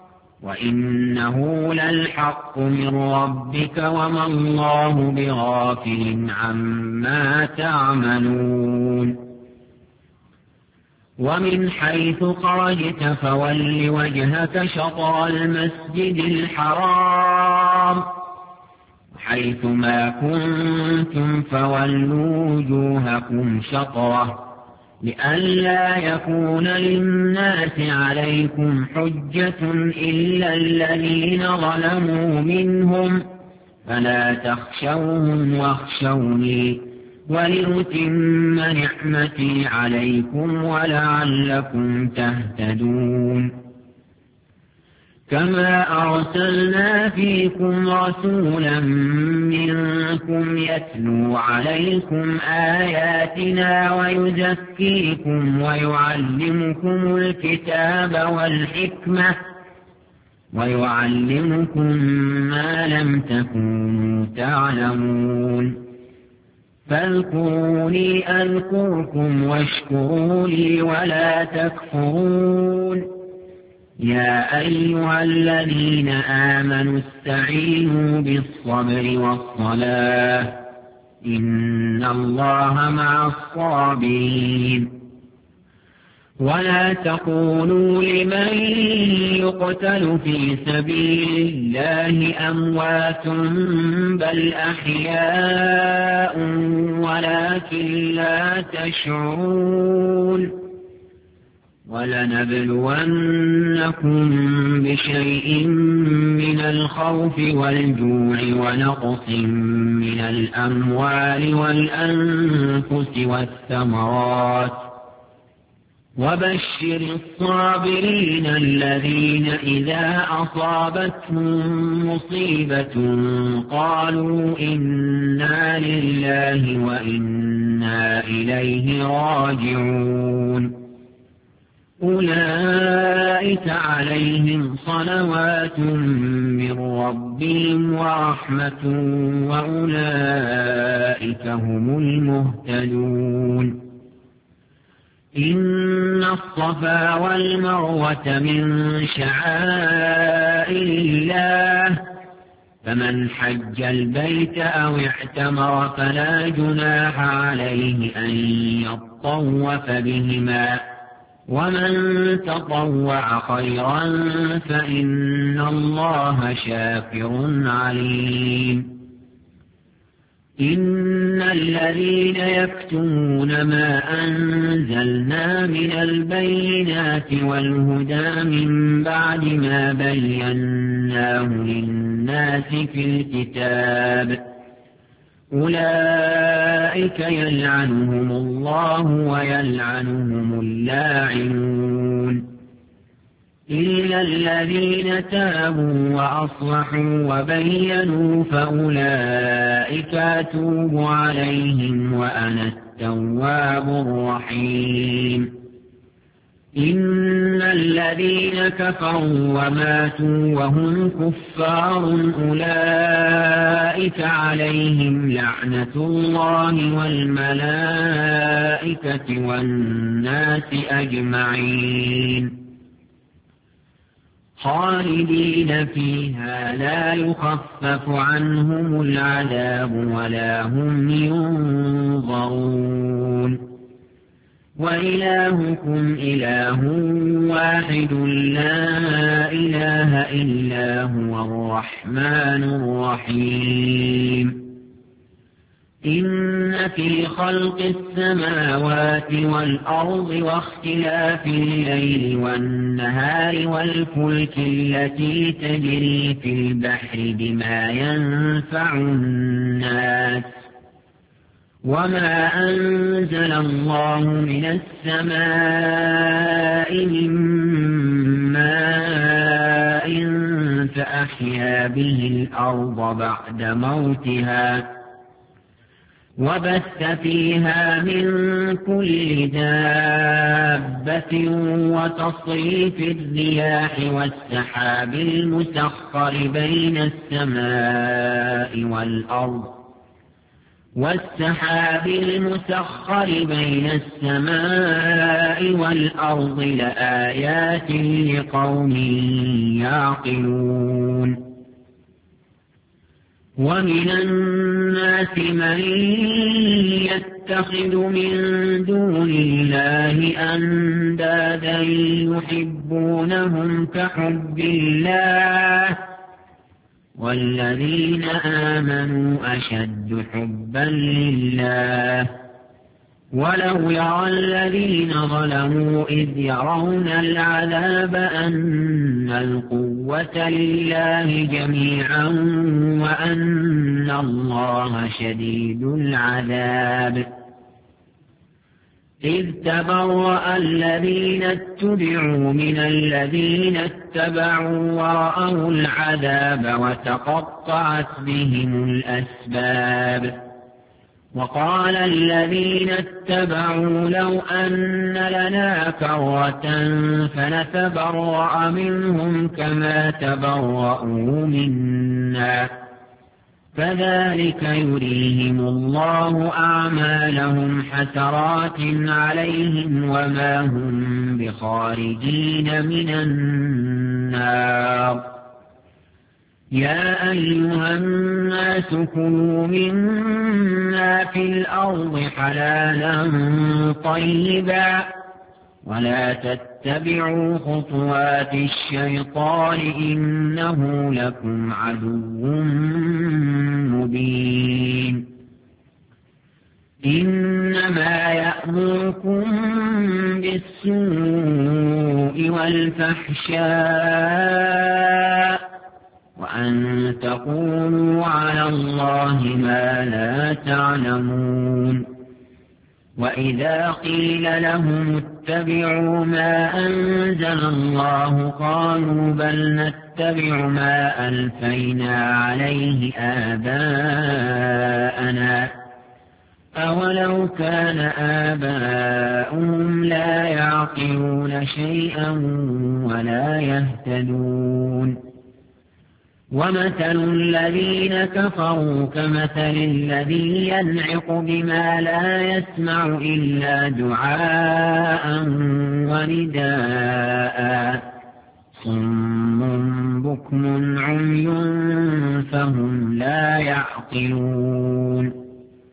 وإنه للحق من ربك وما الله بغافل عما تعملون. ومن حيث خرجت فول وجهك شطر المسجد الحرام حيث ما كنتم فولوا وجوهكم شطره لئلا يكون للناس عليكم حجة إلا الذين ظلموا منهم فلا تخشوهم واخشوني ولأتم نعمتي عليكم ولعلكم تهتدون. كما أرسلنا فيكم رسولا منكم يتلو عليكم آياتنا ويزكيكم ويعلمكم الكتاب والحكمة ويعلمكم ما لم تكونوا تعلمون. فاذكروني أذكركم واشكروا لي ولا تكفرون. يا أيها الذين آمنوا استعينوا بالصبر والصلاة إن الله مع الصابرين. ولا تقولوا لمن يقتل في سبيل الله أموات بل أحياء ولكن لا تشعرون. ولنبلونكم بشيء من الخوف والجوع ونقص من الأموال والأنفس والثمرات وبشر الصابرين الذين إذا أصابتهم مصيبة قالوا إنا لله وإنا إليه راجعون. أولئك عليهم صلوات من ربهم ورحمة وأولئك هم المهتدون. إن الصفا والمروة من شعائر الله فمن حج البيت أو اعتمر فلا جناح عليه أن يطوف بهما ومن تطوع خيرا فإن الله شاكر عليم. إن الذين يكتمون ما أنزلنا من البينات والهدى من بعد ما بيناه للناس في الكتاب أولئك يلعنهم الله ويلعنهم اللاعنون إلا الذين تابوا وأصلحوا وبينوا فأولئك أتوب عليهم وأنا التواب الرحيم. إن الذين كفروا وماتوا وهم كفار أولئك عليهم لعنة الله والملائكة والناس أجمعين. خالدين فيها لا يخفف عنهم العذاب ولا هم ينظرون وإلهكم إله واحد لا إله إلا هو الرحمن الرحيم إن في خلق السماوات والأرض واختلاف الليل والنهار والفلك التي تجري في البحر بما ينفع الناس وما أنزل الله من السماء من ماء فأحيا به الأرض بعد موتها وبث فيها من كل دابة وتصريف الرياح والسحاب المسخر بين السماء والأرض والسحاب المسخر بين السماء والأرض لآيات لقوم يعقلون ومن الناس من يتخذ من دون الله أندادا يحبونهم كحب الله والذين آمنوا أشد حبا لله ولو يرى الذين ظلموا إذ يرون العذاب أن القوة لله جميعا وأن الله شديد العذاب إذ تبرأ الذين اتبعوا من الذين اتبعوا ورأوا العذاب وتقطعت بهم الأسباب وقال الذين اتبعوا لو أن لنا كرة فنتبرأ منهم كما تبرأوا منا فذلك يريهم الله أعمالهم حسرات عليهم وما هم بخارجين من النار يا أيها الناس كلوا مما في الأرض حلالا طيبا ولا تتبعوا خطوات الشيطان إنه لكم عدو مبين إنما يأمركم بالسوء والفحشاء وأن تقولوا على الله ما لا تعلمون وإذا قيل لهم اتبعوا ما أنزل الله قالوا بل نتبع ما ألفينا عليه آباءنا أولو كان آباؤهم لا يعقلون شيئا ولا يهتدون ومثل الذين كفروا كمثل الذي ينعق بما لا يسمع إلا دعاء ونداء صم بكم عمي فهم لا يعقلون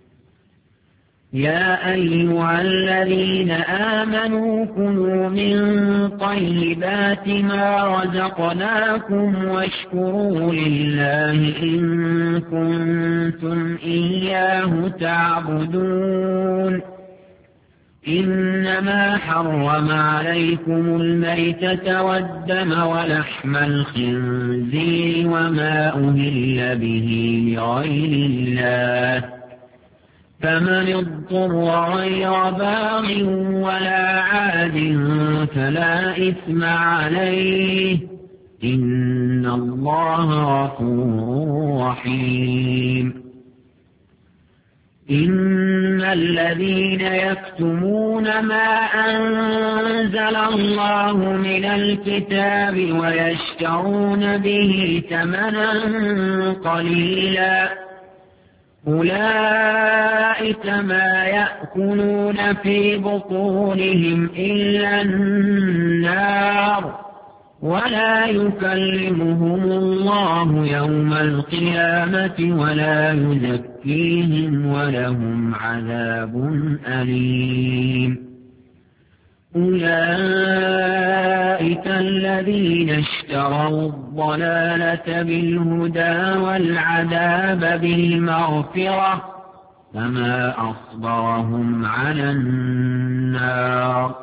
يا أيها الذين آمنوا كلوا من طيبات ما رزقناكم واشكروا لله إن كنتم إياه تعبدون إنما حرم عليكم الميتة والدم ولحم الخنزير وما أهل به لغير الله فمن اضطر غير باغ ولا عاد فلا إثم عليه إن الله غفور رحيم إن الذين يكتمون ما أنزل الله من الكتاب ويشترون به ثمنا قليلا أولئك ما يأكلون في بطونهم إلا النار ولا يكلمهم الله يوم القيامة ولا يزكيهم ولهم عذاب أليم. أولئك الذين اشتروا الضلالة بالهدى والعذاب بالمغفرة فما أصبرهم على النار.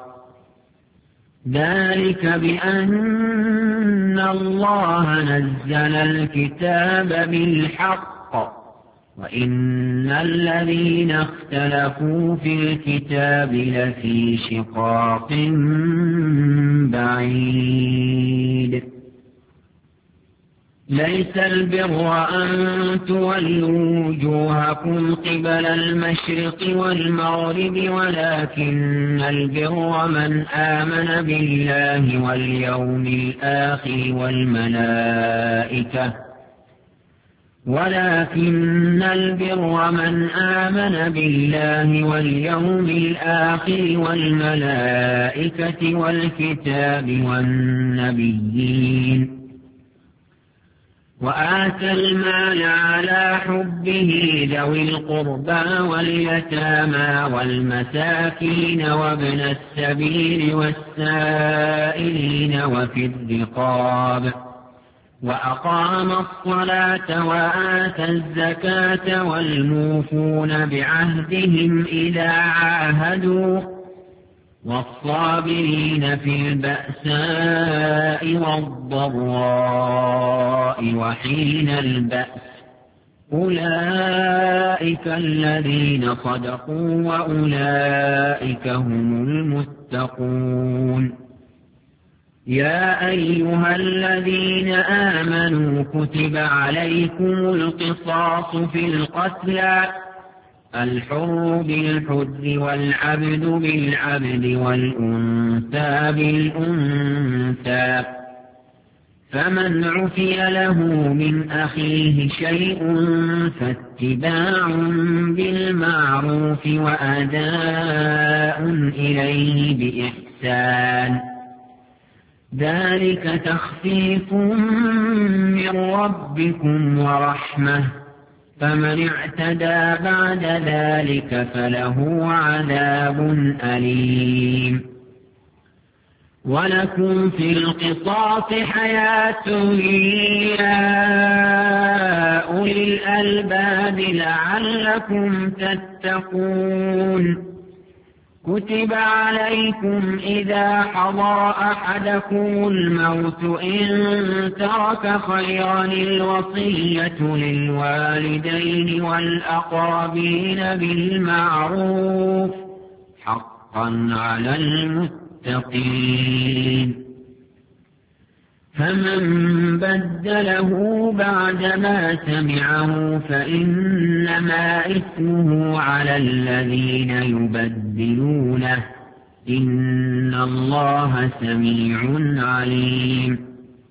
ذلك بأن الله نزل الكتاب بالحق وإن الذين اختلفوا في الكتاب لفي شقاق بعيد. ليس البر أن تولوا وجوهكم قبل المشرق والمغرب ولكن البر من آمن بالله واليوم الآخر والملائكة ولكن البر من آمن بالله واليوم الآخر والملائكة والكتاب والنبيين وآتى المال على حبه ذوي القربى واليتامى والمساكين وابن السبيل والسائلين وفي الرقاب وأقام الصلاة وآتى الزكاة والموفون بعهدهم إذا عاهدوا والصابرين في البأساء والضراء وحين البأس أولئك الذين صدقوا وأولئك هم المتقون. يا أيها الذين آمنوا كتب عليكم القصاص في القتلى الحر بالحر والعبد بالعبد والأنثى بالأنثى فمن عفي له من أخيه شيء فاتباع بالمعروف وأداء إليه بإحسان ذلك تخفيف من ربكم ورحمة فمن اعتدى بعد ذلك فله عذاب أليم. ولكم في القصاص حياة يا أولي الألباب لعلكم تتقون. كتب عليكم إذا حضر أحدكم الموت إن ترك خيرا الوصية للوالدين والأقربين بالمعروف حقا على المتقين. فمن بدله بعدما سمعه فإنما إثمه على الذين يبدلونه إن الله سميع عليم.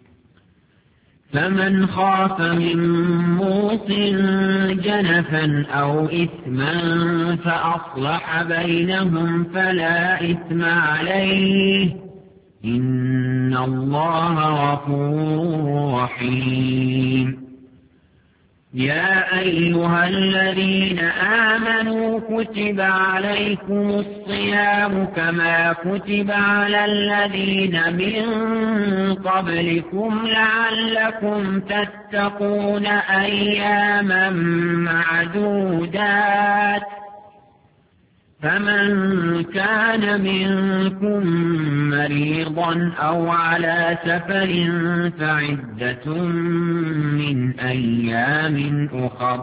فمن خاف من موص جنفا أو إثما فأصلح بينهم فلا إثم عليه إن الله غفور رحيم. يا أيها الذين آمنوا كتب عليكم الصيام كما كتب على الذين من قبلكم لعلكم تتقون أياما معدودات فمن كان منكم مريضا أو على سفر فعدة من أيام أخر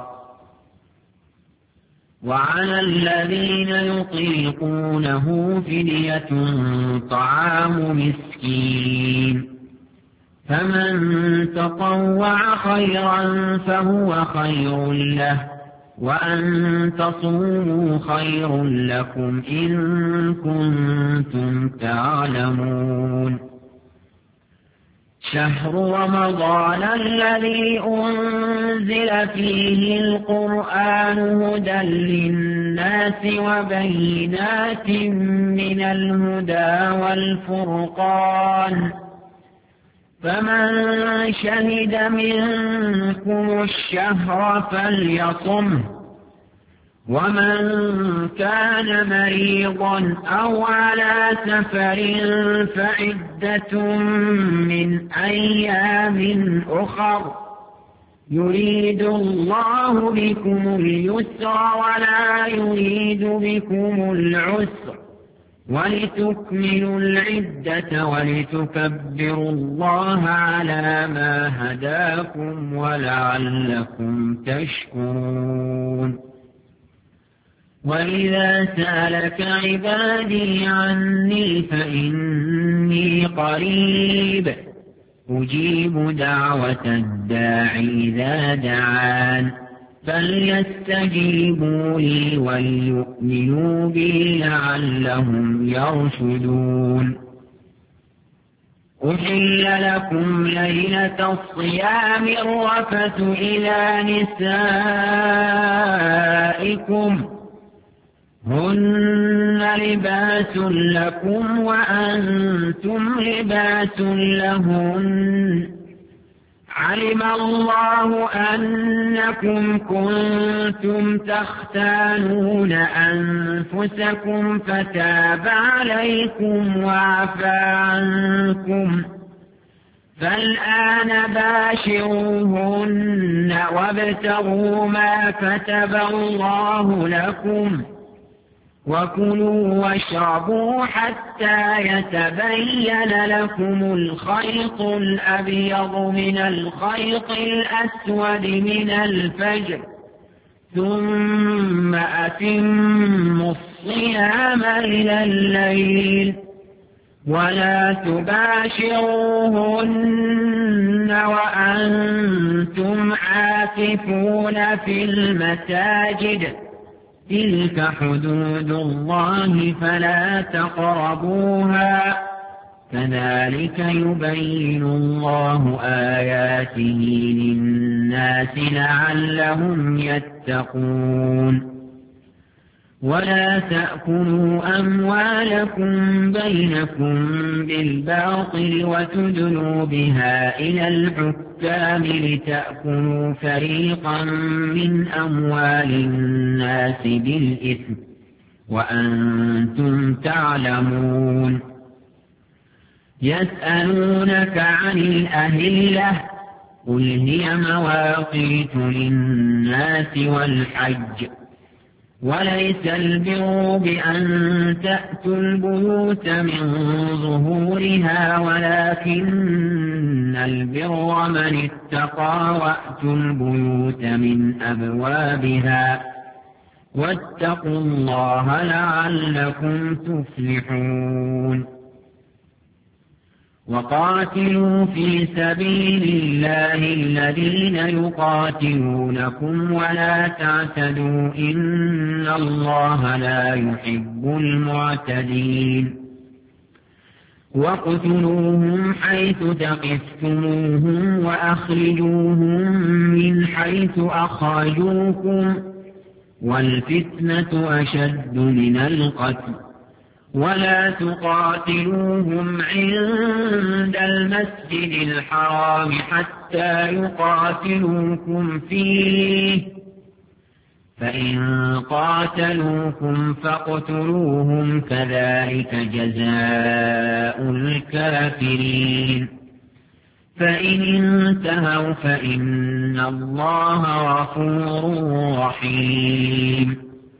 وعلى الذين يطيقونه فدية طعام مسكين فمن تطوع خيرا فهو خير له وأن تصوموا خير لكم إن كنتم تعلمون. شهر رمضان الذي أنزل فيه القرآن هدى للناس وبينات من الهدى والفرقان فمن شهد منكم الشهر فليصمه، ومن كان مريضا أو على سفر فعدة من أيام أخر، يريد الله بكم اليسر ولا يريد بكم العسر، ولتكملوا العدة ولتكبروا الله على ما هداكم ولعلكم تشكرون. وإذا سألك عبادي عني فإني قريب أجيب دعوة الداع إذا دعان، فليستجيبوا لي وليؤمنوا بي لعلهم يرشدون. أحل لكم ليلة الصيام الرفث إلى نسائكم هن لباس لكم وأنتم لباس لهن، علم الله أنكم كنتم تختانون أنفسكم فتاب عليكم وعفى عنكم، فالآن باشروهن وابتغوا ما كتب الله لكم، وكلوا واشربوا حتى يتبين لكم الخيط الأبيض من الخيط الأسود من الفجر، ثم أتموا الصيام إلى الليل، ولا تباشروهن وأنتم عاكفون في المساجد، تلك حدود الله فلا تقربوها، كذلك يبين الله آياته للناس لعلهم يتقون. ولا تأكلوا أموالكم بينكم بالباطل وتدلوا بها إلى الحكام لتأكلوا فريقا من أموال الناس بالإثم وأنتم تعلمون. يسألونك عن الأهلة قل هي مواقيت للناس والحج، وليس البر بأن تأتوا البيوت من ظهورها ولكن البر من اتقى وأتوا البيوت من أبوابها، واتقوا الله لعلكم تفلحون. وقاتلوا في سبيل الله الذين يقاتلونكم ولا تعتدوا إن الله لا يحب المعتدين. واقتلوهم حيث ثقفتموهم وأخرجوهم من حيث أخرجوكم، والفتنة أشد من القتل، ولا تقاتلوهم عند المسجد الحرام حتى يقاتلوكم فيه، فإن قاتلوكم فاقتلوهم كذلك جزاء الكافرين. فإن انتهوا فإن الله غفور رحيم.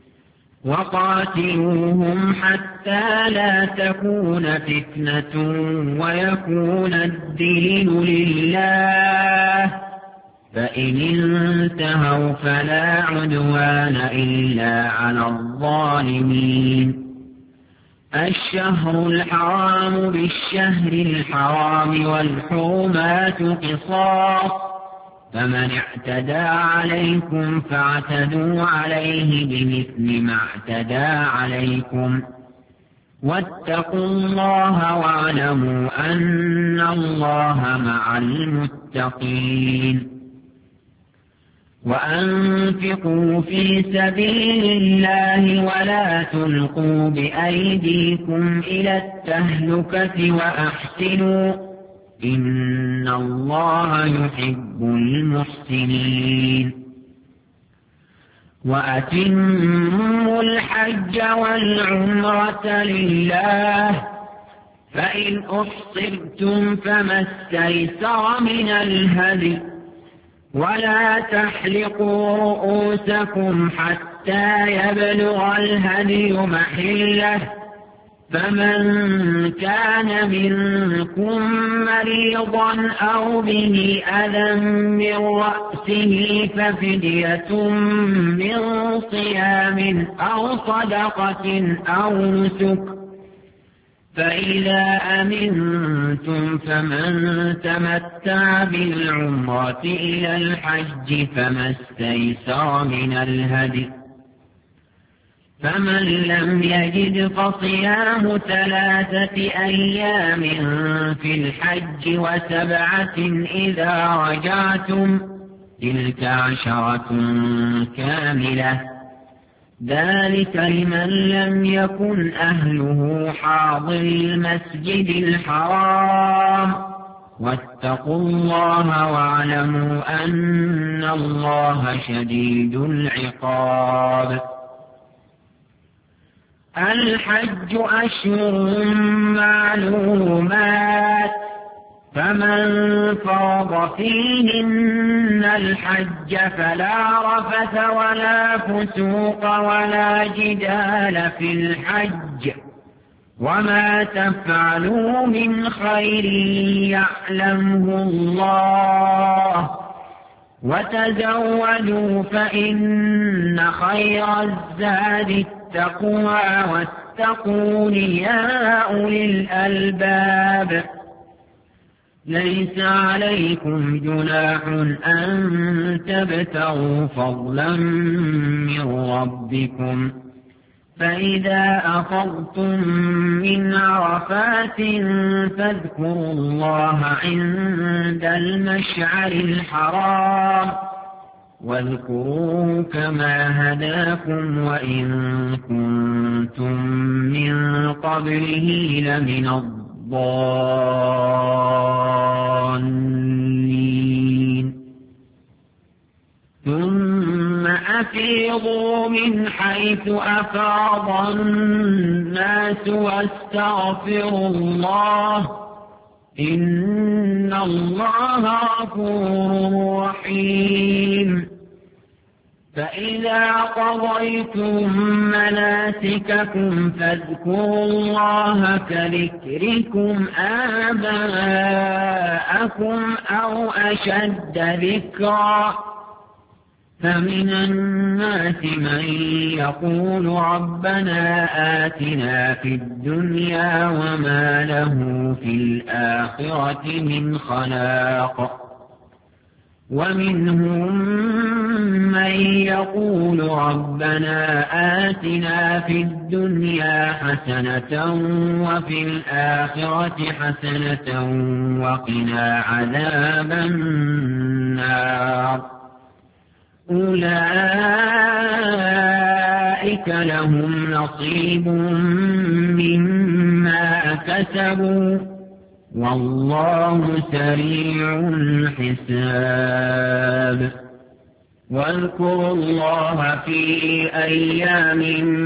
وقاتلوهم حتى لا تكون فتنة ويكون الدين لله، فإن انتهوا فلا عدوان إلا على الظالمين. الشهر الحرام بالشهر الحرام والحرمات قصاص، فمن اعتدى عليكم فاعتدوا عليه بمثل ما اعتدى عليكم، واتقوا الله واعلموا أن الله مع المتقين. وأنفقوا في سبيل الله ولا تلقوا بأيديكم إلى التهلكة وأحسنوا إن الله يحب المحسنين. وأتموا الحج والعمرة لله، فإن أحصرتم فما استيسر من الهدي، ولا تحلقوا رؤوسكم حتى يبلغ الهدي محله، فمن كان منكم مريضا أو به أذى من رأسه ففدية من صيام أو صدقة أو نسك، فإذا أمنتم فمن تمتع بالعمرة إلى الحج فما استيسر من الهدي، فمن لم يجد فصيام ثلاثة أيام في الحج وسبعة إذا رجعتم، تلك عشرة كاملة، ذلك لمن لم يكن أهله حاضر المسجد الحرام، واتقوا الله واعلموا أن الله شديد العقاب. الحج أشهر معلومات، فمن فرض فيهن الحج فلا رفث ولا فسوق ولا جدال في الحج، وما تفعلوا من خير يعلمه الله، وتزودوا فإن خير الزاد التقوى، واتقون يا أولي الألباب. ليس عليكم جناح أن تبتغوا فضلا من ربكم، فإذا أفضتم من عرفات فاذكروا الله عند المشعر الحرام، واذكروه كما هداكم وإن كنتم من قبله لمن الضالين. ثم أفيضوا من حيث أفاض الناس واستغفروا الله، إن الله غفور رحيم. فإذا قضيتم مناسككم فاذكروا الله كذكركم آباءكم أو أشد ذكرا، فمن الناس من يقول ربنا آتنا في الدنيا وما له في الآخرة من خلاق، ومنهم من يقول ربنا آتنا في الدنيا حسنة وفي الآخرة حسنة وقنا عذاب النار. أولئك لهم نصيب مما كسبوا، والله سريع الحساب. واذكروا الله في أيام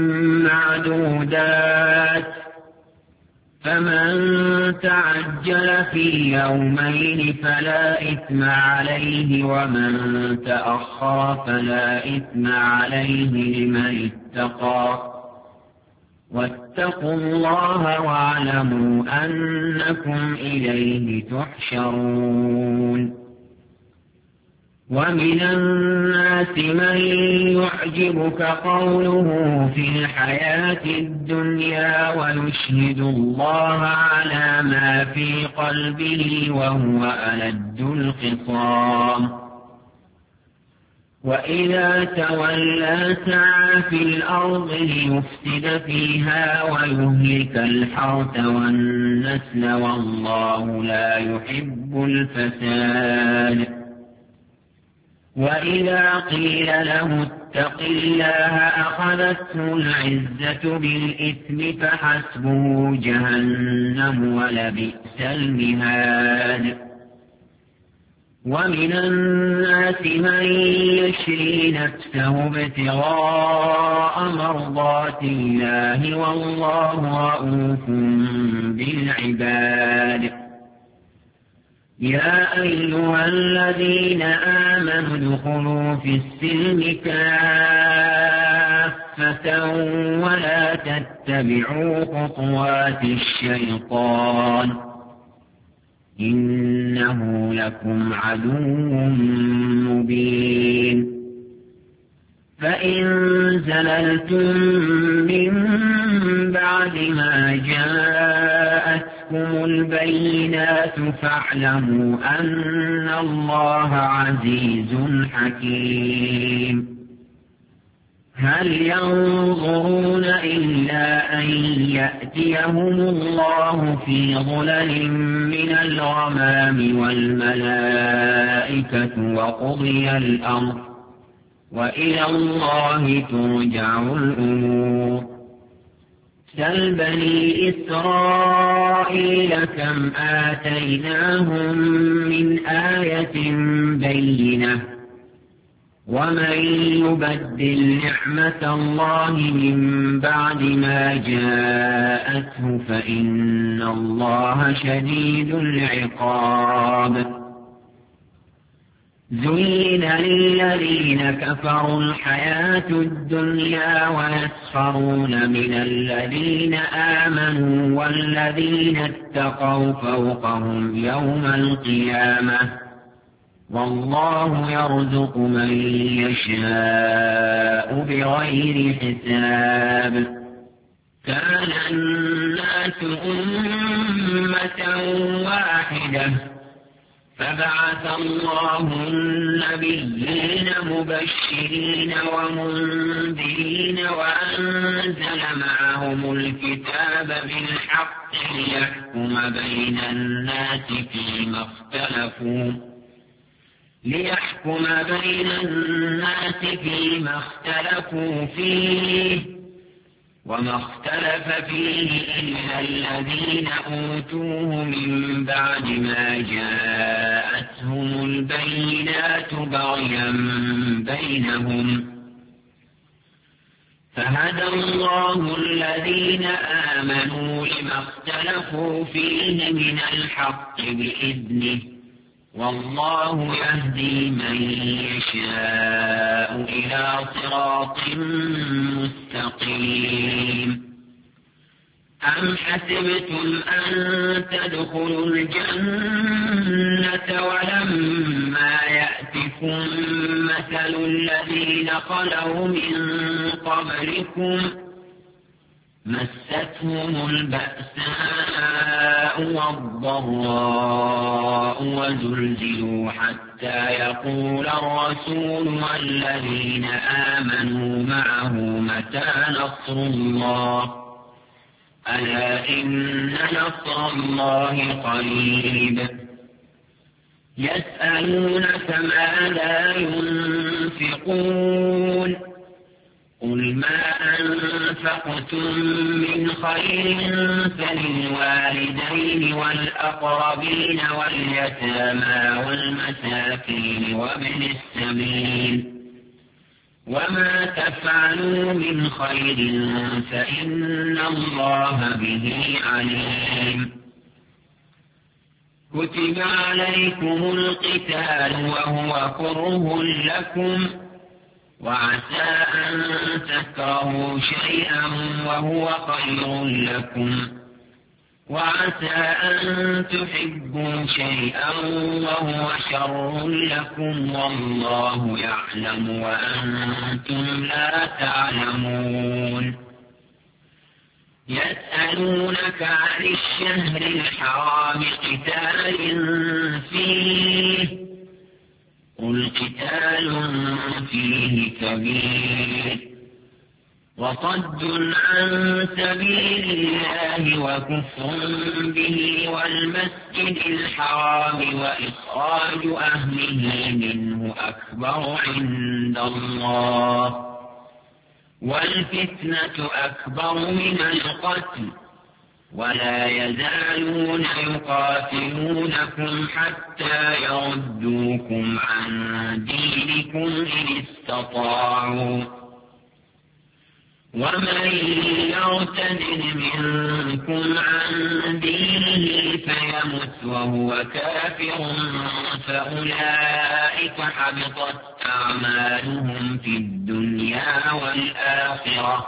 معدودات، فمن تعجل في يومين فلا إثم عليه، ومن تأخر فلا إثم عليه لمن اتقى، واتقوا الله واعلموا أنكم إليه تحشرون. ومن الناس من يعجبك قوله في الحياة الدنيا ويشهد الله على ما في قلبه وهو ألد الخصام، وإذا تولى سعى في الأرض ليفسد فيها ويهلك الحرث والنسل، والله لا يحب الفساد. وإذا قيل له اتق الله أخذته العزة بالإثم فحسبه جهنم ولبئس المهاد. ومن الناس من يشري نفسه ابتغاء مرضات الله والله رءوف بالعباد. يا أيها الذين آمنوا ادخلوا في السلم كافة ولا تتبعوا خطوات الشيطان إنه لكم عدو مبين. فإن زللتم من بعد ما جاءتكم البينات فاعلموا أن الله عزيز حكيم. هل ينظرون إلا أن يأتيهم الله في ظلل من الغمام والملائكة وقضي الأمر وإلى الله ترجع الأمور. سل بني إسرائيل كم آتيناهم من آية بينة ومن يبدل نعمة الله من بعد ما جاءته فإن الله شديد العقاب. زين للذين كفروا الحياة الدنيا ويسخرون من الذين آمنوا والذين اتقوا فوقهم يوم القيامة والله يرزق من يشاء بغير حساب. كان الناس أمة واحدة فبعث الله النبيين مبشرين ومنذرين وأنزل معهم الكتاب بالحق ليحكم بين الناس فيما اختلفوا ليحكم بين الناس فيما اختلفوا فيه وما اختلف فيه إلا الذين أوتوه من بعد ما جاءتهم البينات بغيا بينهم فهدى الله الذين آمنوا لما اختلفوا فيه من الحق بإذنه والله يهدي من يشاء إلى صراط مستقيم. أم حسبتم أن تدخلوا الجنة ولما يأتكم مثل الذين خلوا من قبلكم مستهم البأساء والضراء وزلزلوا حتى يقول الرسول والذين آمنوا معه متى نصر الله ألا إن نصر الله قريب. يسألونك ماذا ينفقون قل ما أنفقتم من خير فللوالدين والأقربين واليتامى والمساكين وابن السبيل وما تفعلوا من خير فإن الله به عليم. كتب عليكم القتال وهو كره لكم وعسى أن تكرهوا شيئا وهو خير لكم وعسى أن تحبوا شيئا وهو شر لكم والله يعلم وأنتم لا تعلمون. يسألونك عن الشهر الحرام قتال فيه قل قتال فيه كبير وصد عن سبيل الله وكفر به والمسجد الحرام وإخراج أهله منه أكبر عند الله والفتنة أكبر من القتل ولا يزالون يقاتلونكم حتى يردوكم عن دينكم إن استطاعوا ومن يرتد منكم عن دينه فيمت وهو كافر فأولئك حبطت أعمالهم في الدنيا والآخرة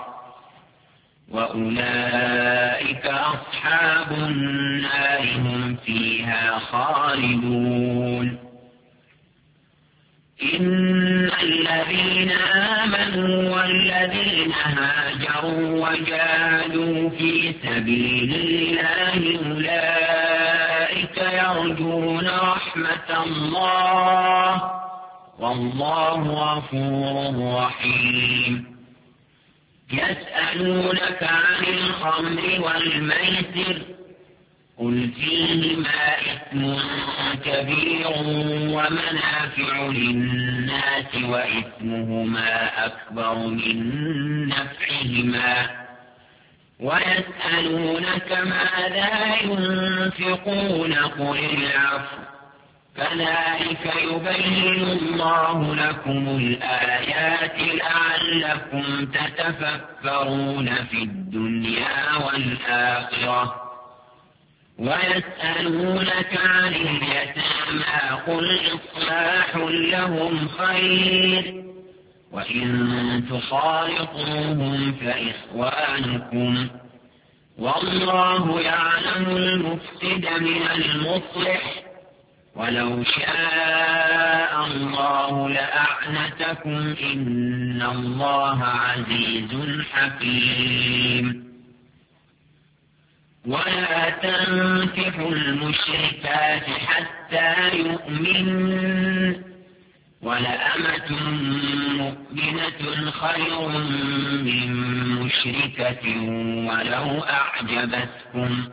وأولئك أصحاب النار هم فيها خالدون إن الذين آمنوا والذين هاجروا وجاهدوا في سبيل الله أولئك يرجون رحمة الله والله غفور رحيم يسألونك عن الخمر والميسر قل فيهما إثم كبير ومنافع للناس وإثمهما أكبر من نفعهما ويسألونك ماذا ينفقون قل العفو كذلك يبين الله لكم الآيات لعلكم تتفكرون في الدنيا والآخرة ويسألونك عن اليتامى قل إصلاح لهم خير وإن تخالطوهم فإخوانكم والله يعلم المفسد من المصلح ولو شاء الله لأعنتكم إن الله عزيز حكيم ولا تنكحوا المشركات حتى يؤمنوا ولأمة مؤمنة خير من مشركة ولو أعجبتكم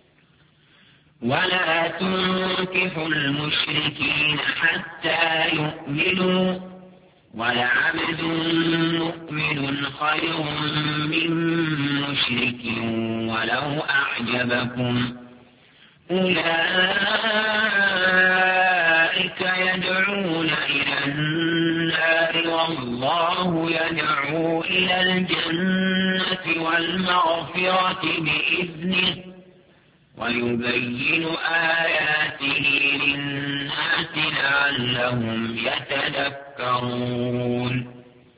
ولا تنكحوا المشركين حتى يؤمنوا ولعبد مؤمن خير من مشرك ولو أعجبكم أولئك يدعون إلى النار والله يدعو إلى الجنة والمغفرة بإذنه ويبين آياته للناس لعلهم يتذكرون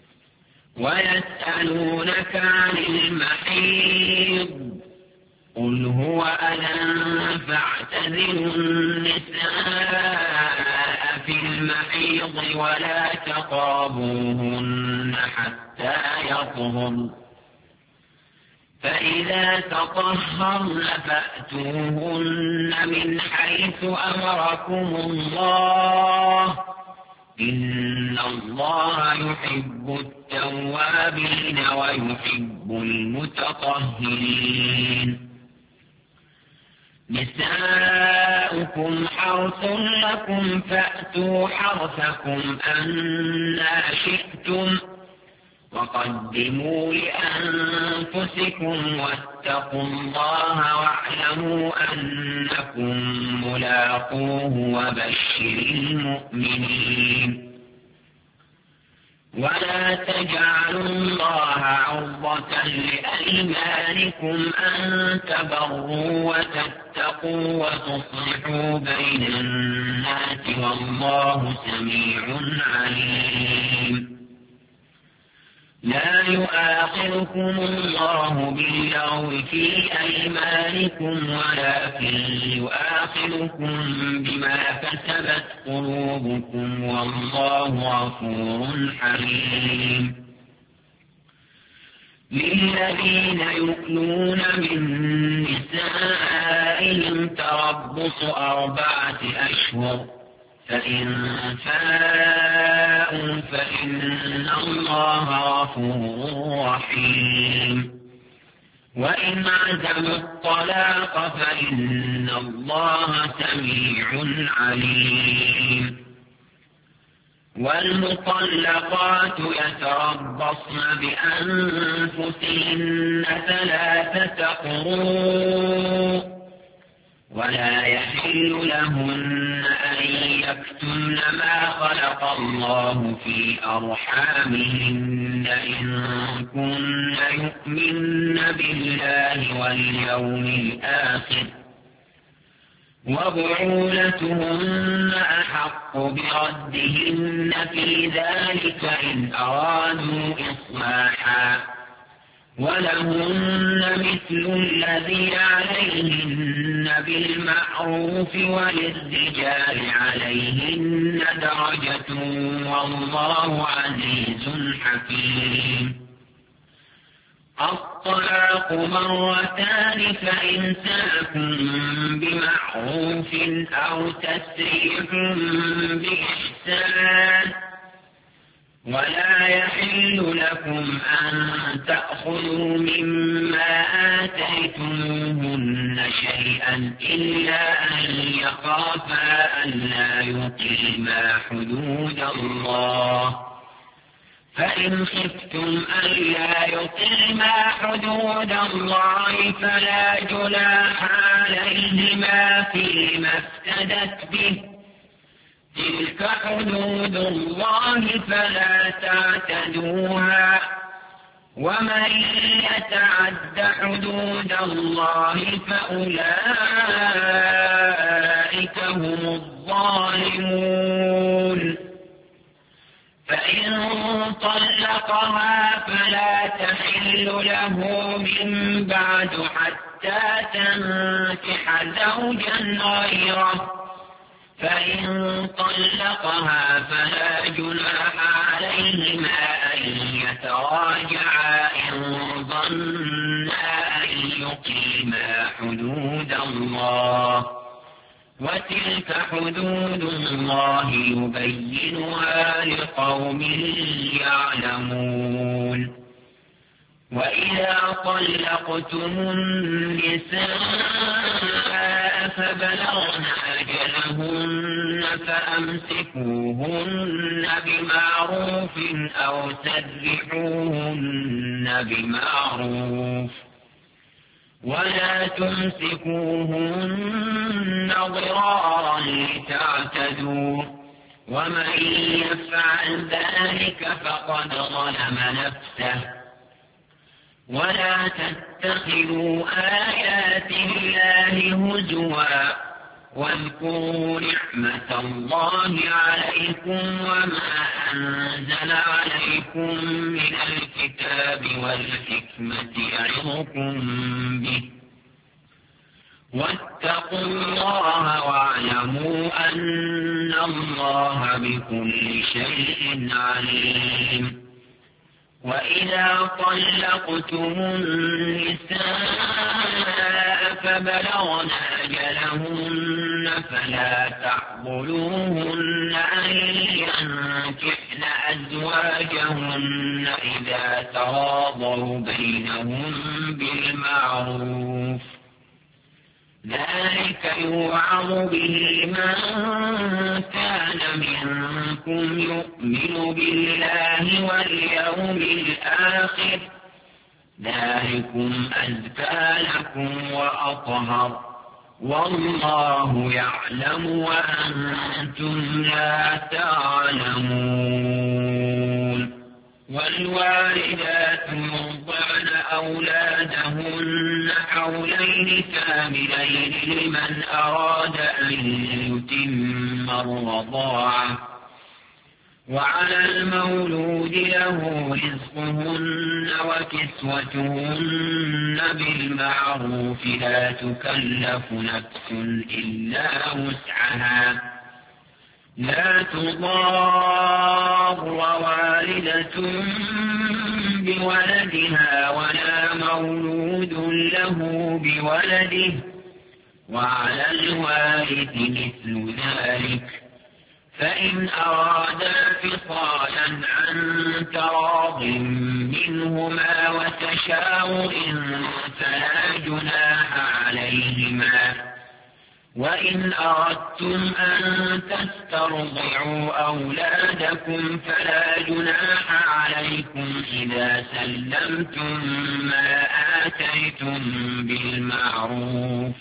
ويسألونك عن المحيض قل هو أذى فاعتزلوا النساء في المحيض ولا تقربوهن حتى يطهرن فإذا تطهرن فأتوهن من حيث أمركم الله إن الله يحب التوابين ويحب المتطهرين نساؤكم حرث لكم فأتوا حرثكم أنى شئتم وقدموا لأنفسكم واتقوا الله واعلموا أنكم ملاقوه وبشر المؤمنين ولا تجعلوا الله عرضة لأيمانكم أن تبروا وتتقوا وتصلحوا بين الناس والله سميع عليم لا يؤاخذكم الله باللغو في أيمانكم ولكن يؤاخذكم بما كسبت قلوبكم والله غفور حليم للذين يؤلون من نسائهم تربص أربعة أشهر فإن فاءوا فإن الله غفور رحيم وإن عزموا الطلاق فإن الله سميع عليم والمطلقات يتربصن بأنفسهن ثلاثة قروء ولا يحل لهن أن يكتمن ما خلق الله في أرحامهن إن كن يؤمن بالله واليوم الآخر وبعولتهن أحق بردهن في ذلك إن أرادوا إصلاحا ولهن مثل الذي عليهن بالمعروف وللرجال عليهن درجة والله عزيز حكيم الطلاق مرتان فإمساك بمعروف أو تسريح بإحسان ولا يحل لكم أن تأخذوا مما آتيتموهن شيئا إلا أن يخافا ألا يقيما حدود الله فإن خفتم ألا يقيما حدود الله فلا جناح عليهما فيما افتدت به تلك حدود الله فلا تعتدوها ومن يتعد حدود الله فأولئك هم الظالمون فإن طلقها فلا تحل له من بعد حتى تنكح زوجا غيره فإن طلقها فلا جناح عليهما أن يتراجعا إن ظنا أن يقيما حدود الله وتلك حدود الله يبينها لقوم يعلمون وإذا طلقتم النساء فبلغن أجلهن فأمسكوهن بمعروف أو سرحوهن بمعروف ولا تمسكوهن ضرارا لتعتدوا ومن يفعل ذلك فقد ظلم نفسه ولا تتخذوا آيات الله هزوا واذكروا نعمة الله عليكم وما أنزل عليكم من الكتاب والحكمة يعظكم به واتقوا الله واعلموا أن الله بكل شيء عليم وإذا طلقتم النساء فبلغن أجلهن فلا تعضلوهن أن ينكحن أزواجهن إذا تراضوا بينهم بالمعروف ذلك يوعظ به من كان منكم يؤمن بالله واليوم الآخر ذلكم أزكى لكم وأطهر والله يعلم وأنتم لا تعلمون والوالدات يرضعن أولادهن حولين كاملين لمن أراد أن يتم الرضاعة وعلى المولود له رزقهن وكسوتهن بالمعروف لا تكلف نفس إلا وسعها لا تضار والدة بولدها ولا مولود له بولده وعلى الوارث مثل ذلك فإن أرادا فصالا عن تراض منهما وتشاور فلا جناح عليهما. وإن أردتم أن تسترضعوا أولادكم فلا جناح عليكم إذا سلمتم ما آتيتم بالمعروف.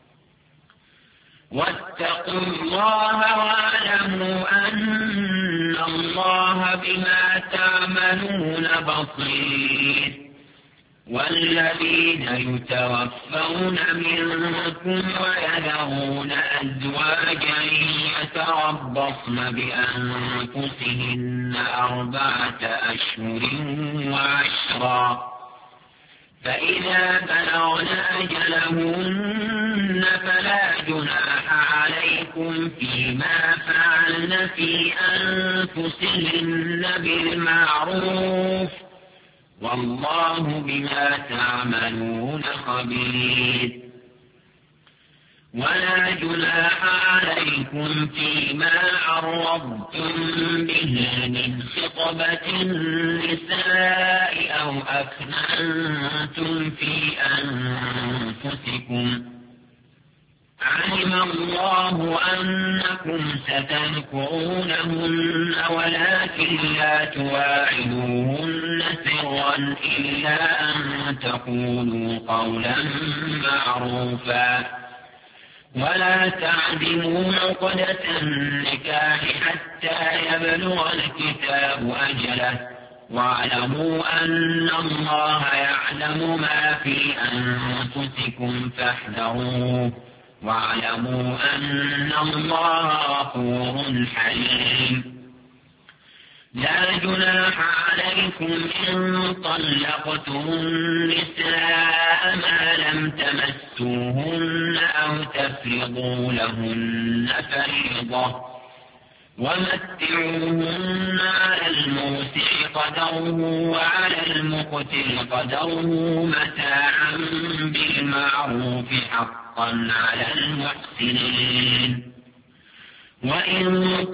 واتقوا الله واعلموا أن الله بما تعملون بصير. والذين يتوفون منكم ويذرون أزواجا يتربصن بأنفسهن أربعة أشهر وعشرا فإذا بلغن أجلهن فلا جناح عليكم فيما فعلن في أنفسهن بالمعروف والله بما تعملون خبير. ولا جناح عليكم فيما عرضتم به من خطبة النساء أو أكننتم في أنفسكم علم الله أنكم ستذكرونهن ولكن لا تواعدوهن سرا إلا أن تقولوا قولا معروفا. ولا تعزموا عقدة النكاح حتى يبلغ الكتاب أجله واعلموا أن الله يعلم ما في أنفسكم فاحذروه واعلموا أن الله غفور حليم. لا جناح عليكم إن طلقتم النساء ما لم تمسوهن أو تفرضوا لهن فريضة ومتعوهن على الموسع قدره وعلى المقتل قدره متاعا بالمعروف حقا على المحسنين. وإن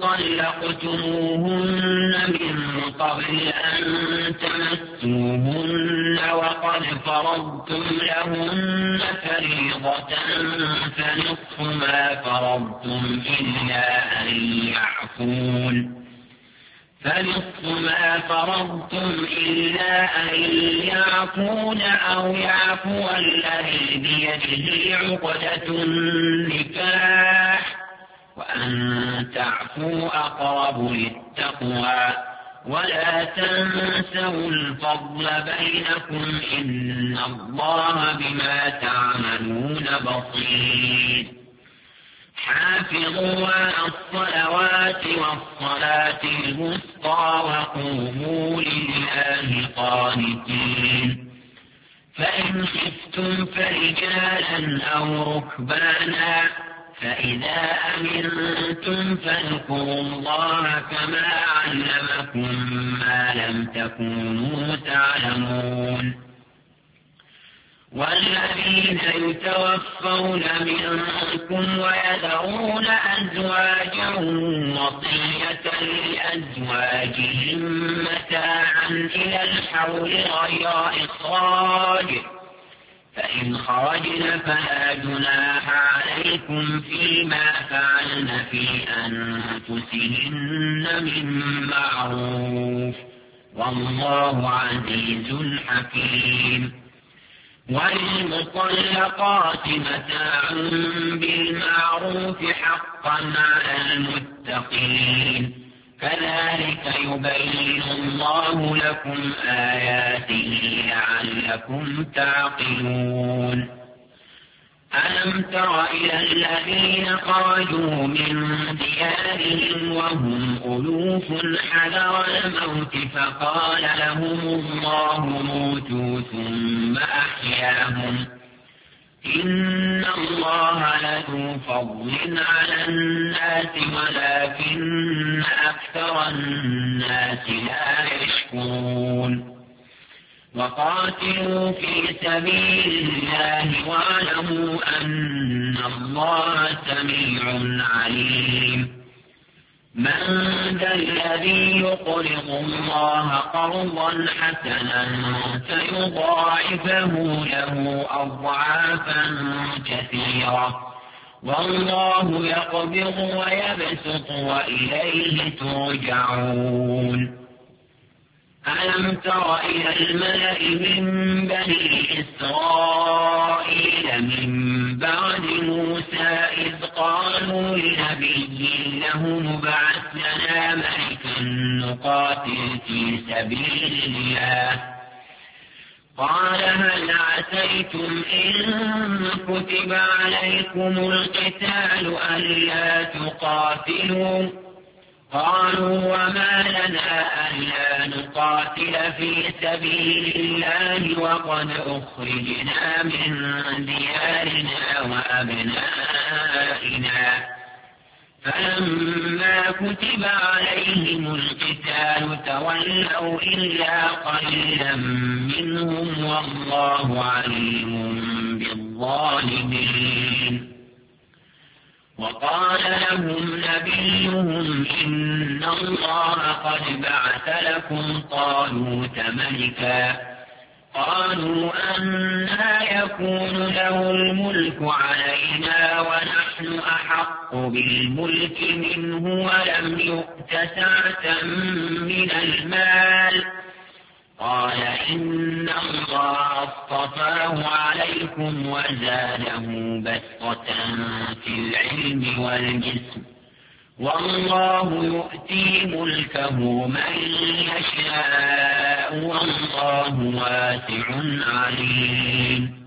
طلقتموهن من قبل أن تمسوهن وقد فرضتم لهن فريضة فنصف ما فرضتم إلا أن يعفون فنصف ما فرضتم إلا أن يعفون أو يعفو الذي بيده عقدة النكاح وأن تعفوا أقرب للتقوى. ولا تنسوا الفضل بينكم إن الله بما تعملون بصير. حافظوا على الصلوات والصلاة الوسطى وقوموا لله قانتين. فإن خفتم فرجالا أو ركبانا فإذا أمنتم فاذكروا الله كما علمكم ما لم تكونوا تعلمون. والذين يتوفون منكم ويذرون أزواجا وصية لأزواجهم متاعا إلى الحول غير إخراج فإن خرجن فلا جناح عليكم فيما فعلن في أنفسهن من معروف والله عزيز حكيم. وللمطلقات متاع بالمعروف حقا على المتقين كذلك يبين الله لكم آياته لعلكم تعقلون. ألم تر إلى الذين خرجوا من ديارهم وهم ألوف حذر الموت فقال لهم الله موتوا ثم أحياهم إن الله لذو فضل على الناس ولكن أكثر الناس لا يشكرون. وقاتلوا في سبيل الله واعلموا أن الله سميع عليم. من ذا الذي يقرض الله قرضا حسنا فيضاعفه له أضعافا كثيرة والله يقبض ويبسط وإليه ترجعون. ألم تر إلى الملأ من بني إسرائيل من بعد موسى إذ قالوا لنبي له ابعث لنا ملكا نقاتل في سبيل الله قال هل عسيتم إن كتب عليكم القتال ألا تقاتلوا قالوا وما لنا ألا نقاتل في سبيل الله وقد أخرجنا من ديارنا وأبنائنا فلما كتب عليهم القتال تولوا إلا قليلا منهم والله عليم بالظالمين. وقال لهم نبيهم إن الله قد بعث لكم طالوت ملكا قالوا أنى يكون له الملك علينا ونحن أحق بالملك منه ولم يؤت سعة من المال قال إن الله اصطفاه عليكم وزاده بسطة في العلم والجسم والله يؤتي ملكه من يشاء والله واسع عليم.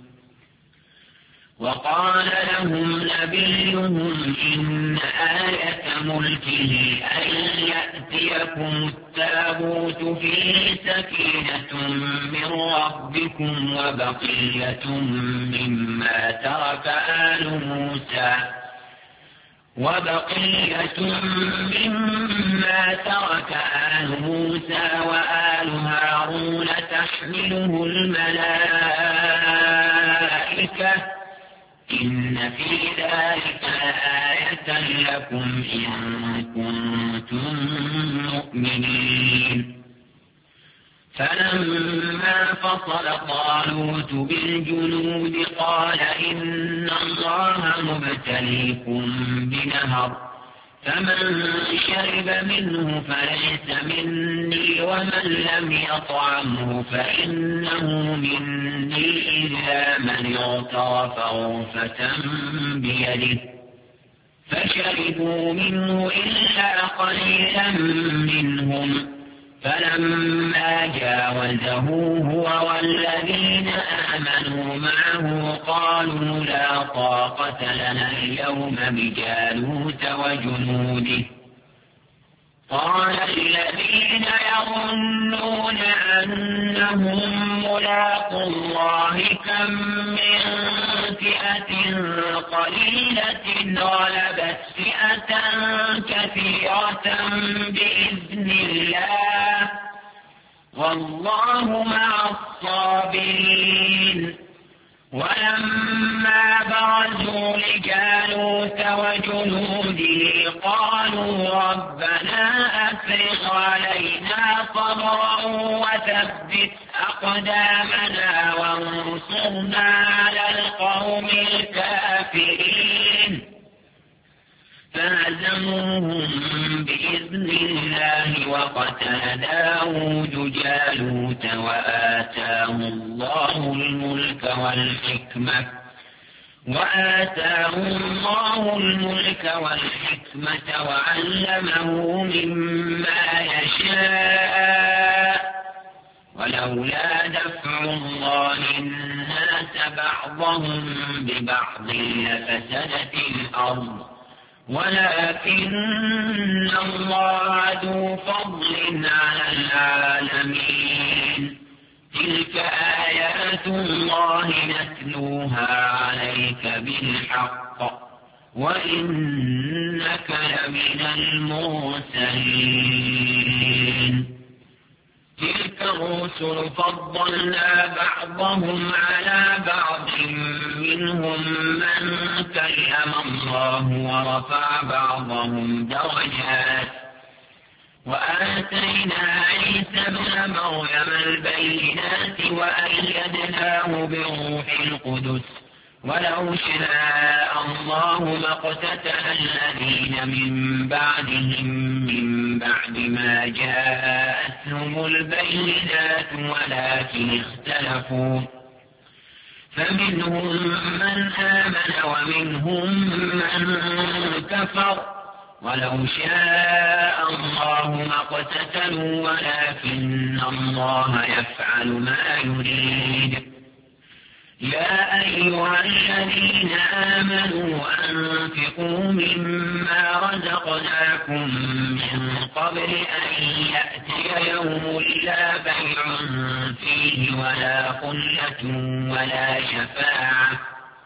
وقال لهم نبيهم إن آية ملكه أن يأتيكم التابوت فيه سكينة من ربكم وبقية مما ترك آل موسى وبقية مما ترك آل موسى وآل هارون تحمله الملائكة إن في ذلك لآية لكم إن كنتم مؤمنين. فلما فصل طالوت بالجنود قال إن الله مبتليكم بنهر فمن شرب منه فليس مني ومن لم يطعمه فإنه مني إلا من اغترف غرفة بيده فشربوا منه إلا قليلا منهم فلما جاوزه هو والذين آمنوا معه قالوا لا طاقة لنا اليوم بجالوت وجنوده قال الذين يظنون أنهم ملاقو الله كم من فئة قليلة غلبت فئة كثيرة بإذن الله والله مع الصابرين. ولما برزوا لجالوت وجنوده قالوا ربنا أفرغ علينا صبرا وثبت أقدامنا وانصرنا على القوم الكافرين فهزموهم بإذن الله وقتل داود جالوت وآتاه الله الملك والحكمة وآتاه الله الملك والحكمة وعلمه مما يشاء ولولا دفع الله الناس بعضهم ببعض لفسدت الأرض ولكن الله ذو فضل على العالمين. تلك آيات الله نتلوها عليك بالحق وإنك لمن المرسلين. تلك الرسل فضلنا بعضهم على بعض ومنهم من كلم الله ورفع بعضهم درجات وآتينا عيسى ابن مريم البينات وأيدناه بروح القدس ولو شاء الله ما اقتتل الذين من بعدهم من بعد ما جاءتهم البينات ولكن اختلفوا فمنهم من آمن ومنهم من كفر ولو شاء الله ما اقتتلوا ولكن الله يفعل ما يريد. يا أيها الذين آمنوا أنفقوا مما رزقناكم من قبل أن يأتي يوم لا بيع فيه ولا خلة ولا شفاعة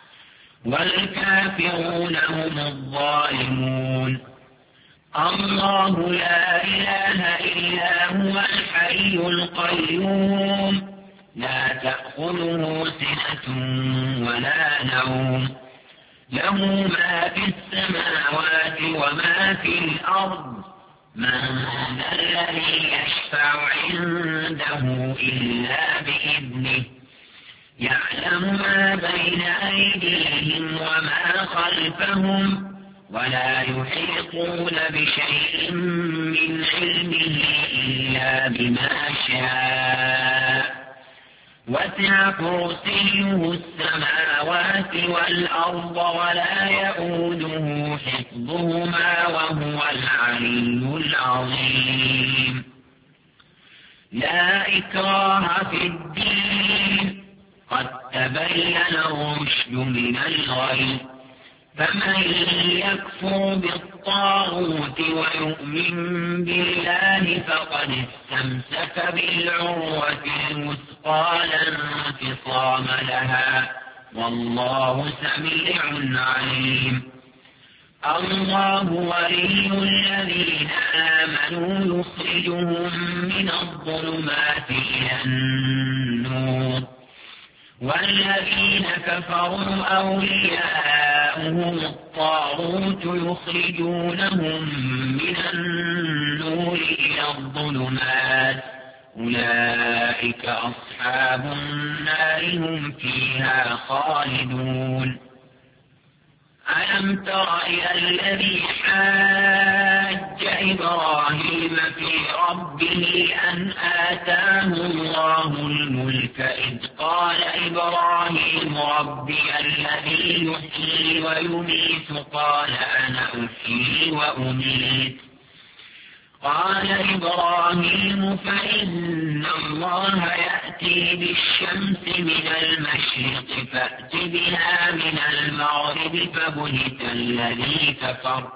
والكافرون هم الظالمون. الله لا إله إلا هو الحي القيوم لا تأخذه سنة ولا نوم له ما في السماوات وما في الأرض من ذا الذي يشفع عنده إلا بإذنه يعلم ما بين أيديهم وما خلفهم ولا يحيطون بشيء من علمه إلا بما شاء وسع كرسيه السماوات والأرض ولا يؤوده حفظهما وهو العلي العظيم. لا إكراه في الدين قد تبين الرشد من الغي فمن يكفر بالطاغوت ويؤمن بالله فقد استمسك بالعروة الوثقى لا انفصام لها والله سميع عليم. الله ولي الذين آمنوا يخرجهم من الظلمات إلى النور والذين كفروا أولياؤهم الطاغوت يخرجونهم من النور إلى الظلمات أولئك أصحاب النار هم فيها خالدون. ألم تر إلى الذي حاج إبراهيم في ربه أن آتاه الله الملك إذ قال إبراهيم ربي الذي يحيي ويميت قال أنا أحيي وأميت قال إبراهيم فإن الله يأتي بالشمس من المشرق فأت بها من المغرب فبهت الذي كفر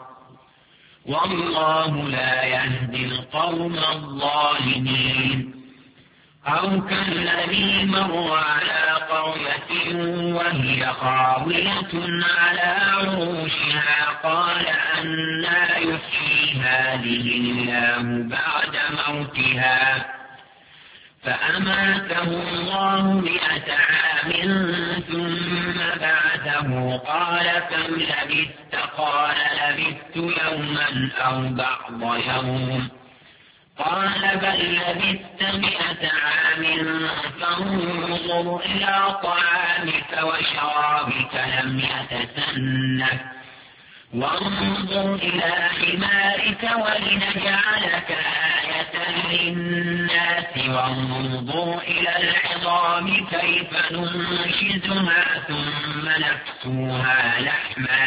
والله لا يهدي القوم الظالمين. أو كالذي مر على قرية وهي خاوية على عروشها قال أنى يحيي هذه الله بعد موتها فأماته الله مئة عام ثم بعثه قال كم لبثت قال لبثت يوما أو بعض يوم قال بل لبثت مئة عام فانظر إلى طعامك وشرابك لم يتسنه وانظر إلى حمارك ولنجعلك آية للناس وانظر إلى العظام كيف ننشزها ثم نكسوها لحما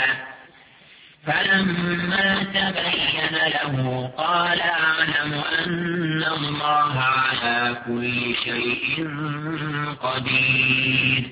فلما تبين له قال أعلم أن الله على كل شيء قدير.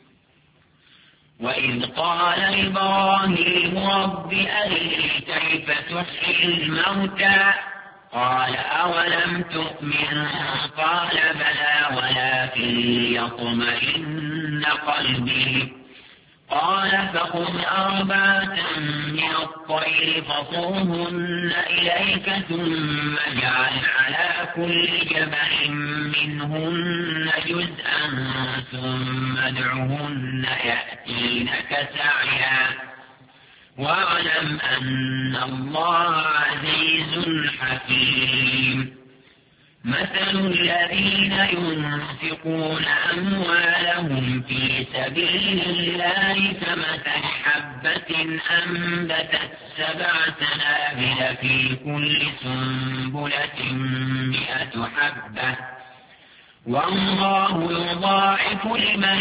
وإذ قال إبراهيم رب أرني كيف تحيي الموتى قال أولم تؤمن قال بلى ولكن ليطمئن قلبي قال فخذ أربعة من الطير فصرهن إليك ثم اجعل على كل جبل منهن جزءا ثم ادعهن يأتينك سعيا واعلم أن الله عزيز حكيم. مثل الذين ينفقون أموالهم في سبيل الله كمثل حبة أنبتت سبع سنابل في كل سنبلة مئة حبة والله يضاعف لمن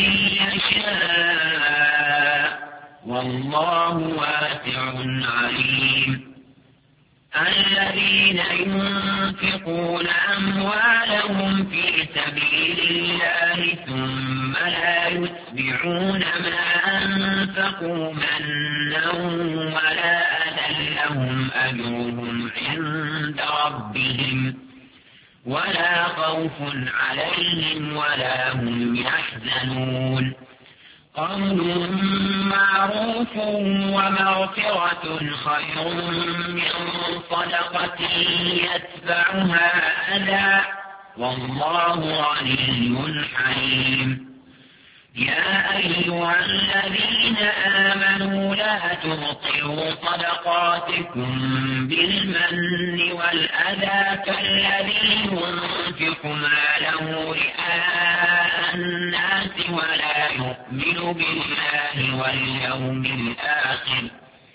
يشاء والله واسع عليم. الذين ينفقون أموالهم في سبيل الله ثم لا يتبعون ما أنفقوا منا ولا أذى لهم أجرهم عند ربهم ولا خوف عليهم ولا هم يحزنون. قول معروف ومغفرة خير من صدقة يتبعها أذى والله غني حليم. يا أيها الذين آمنوا لا تبطلوا صدقاتكم بالمن والأذى كالذي ينفق ماله رئاء الناس ولا يؤمن بالله واليوم الآخر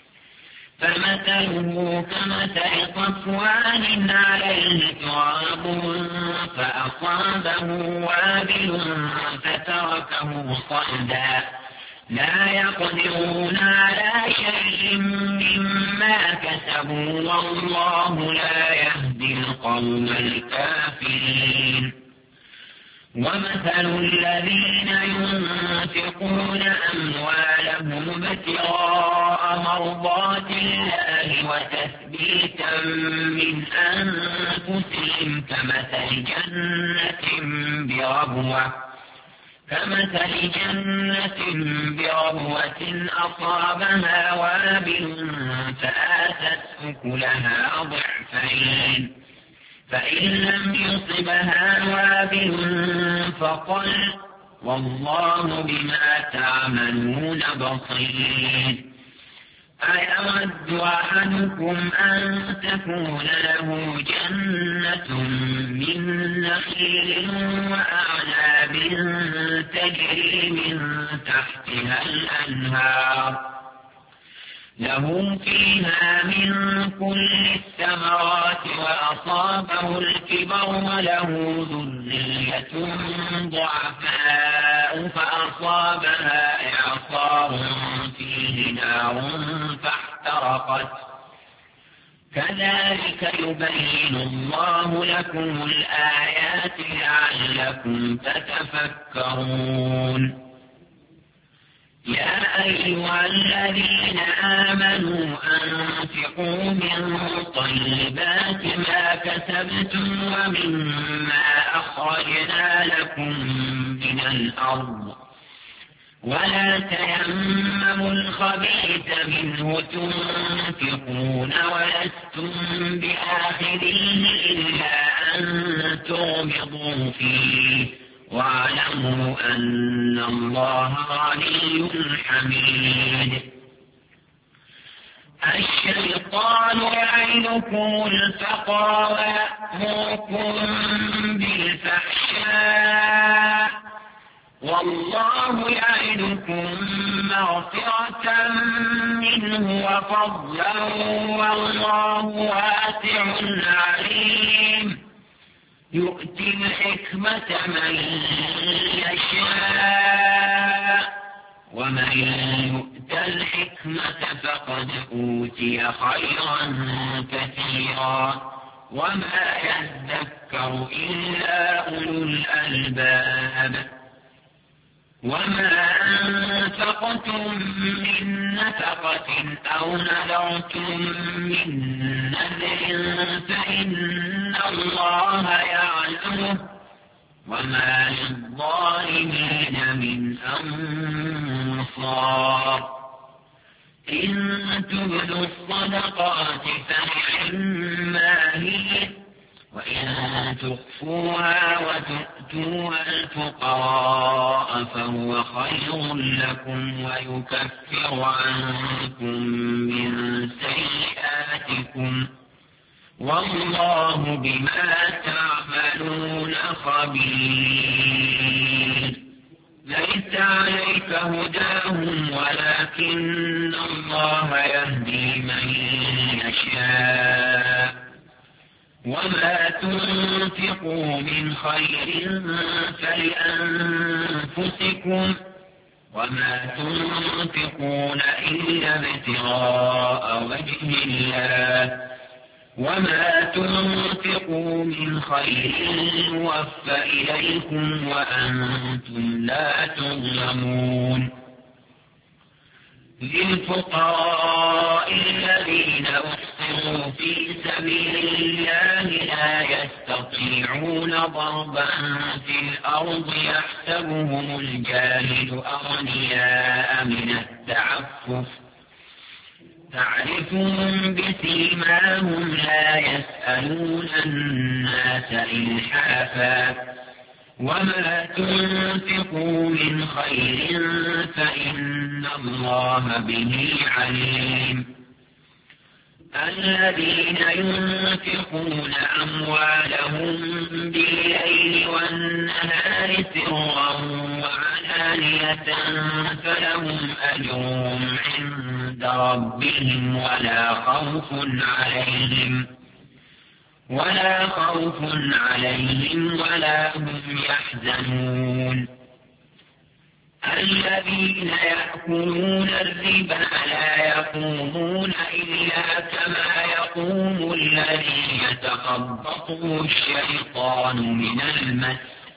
فمثله كمثل صفوان عليه تراب فأصابه وابل فتركه صلدا لا يقدرون على شيء مما كسبوا والله لا يهدي القوم الكافرين. ومثل الذين ينفقون أموالهم ابتغاء مرضات الله وتثبيتا من أنفسهم كمثل جنة بربوة كمثل جنة بربوة أصابها وابل فآتت أكلها ضعفين فإن لم يصبها وابل فطل والله بما تعملون بصير. أيود أحدكم أن تكون له جنة من نخيل وأعناب تجري من تحتها الأنهار له فيها من كل الثمرات وأصابه الكبر وله ذرية ضعفاء فأصابها إعصار فيه نار فاحترقت كذلك يبين الله لكم الآيات لعلكم تتفكرون. يا أيها الذين آمنوا أنفقوا من طيبات ما كسبتم ومما أخرجنا لكم من الأرض ولا تيمموا الخبيث منه تنفقون ولستم بآخذيه إلا أن تغمضوا فيه واعلموا أن الله غني حميد. الشيطان يعدكم الفقر ويأمركم بالفحشاء والله يعدكم مغفرة منه وفضلا والله واسع عليم. يؤتي الحكمة من يشاء ومن يؤت الحكمة فقد أوتي خيرا كثيرا وما يذكر إلا أولو الألباب. وما أنفقتم من نفقة أو نذرتم من نذر فإن الله يعلمه وما للظالمين من الأنصار إن تبدوا الصدقات فنعما هي وإن تخفوها وتؤتوها الفقراء فهو خير لكم ويكفر عنكم من سيئاتكم والله بما تعملون خبير ليس عليك هداهم ولكن الله يهدي من يشاء وما تنفقوا من خير فلأنفسكم وما تنفقون إلا ابتغاء وجه الله وما تنفقوا من خير يوفى إليكم وأنتم لا تظلمون للفقراء الذين أحصروا في سبيل الله لا يستطيعون ضربا في الأرض يحسبهم الجاهل أغنياء من التعفف تعرفهم بسيماهم لا يسألون الناس إلحافا وما تنفقوا من خير فإن الله به عليم الذين ينفقون أموالهم بالليل والنهار سرا وعلانية فلهم أجرهم عند ربهم ولا خوف عليهم ولا خوف عليهم ولا هم يحزنون الذين يأكلون الربا لا يقومون إلا كما يقوم الذي يتخبطه الشيطان من المس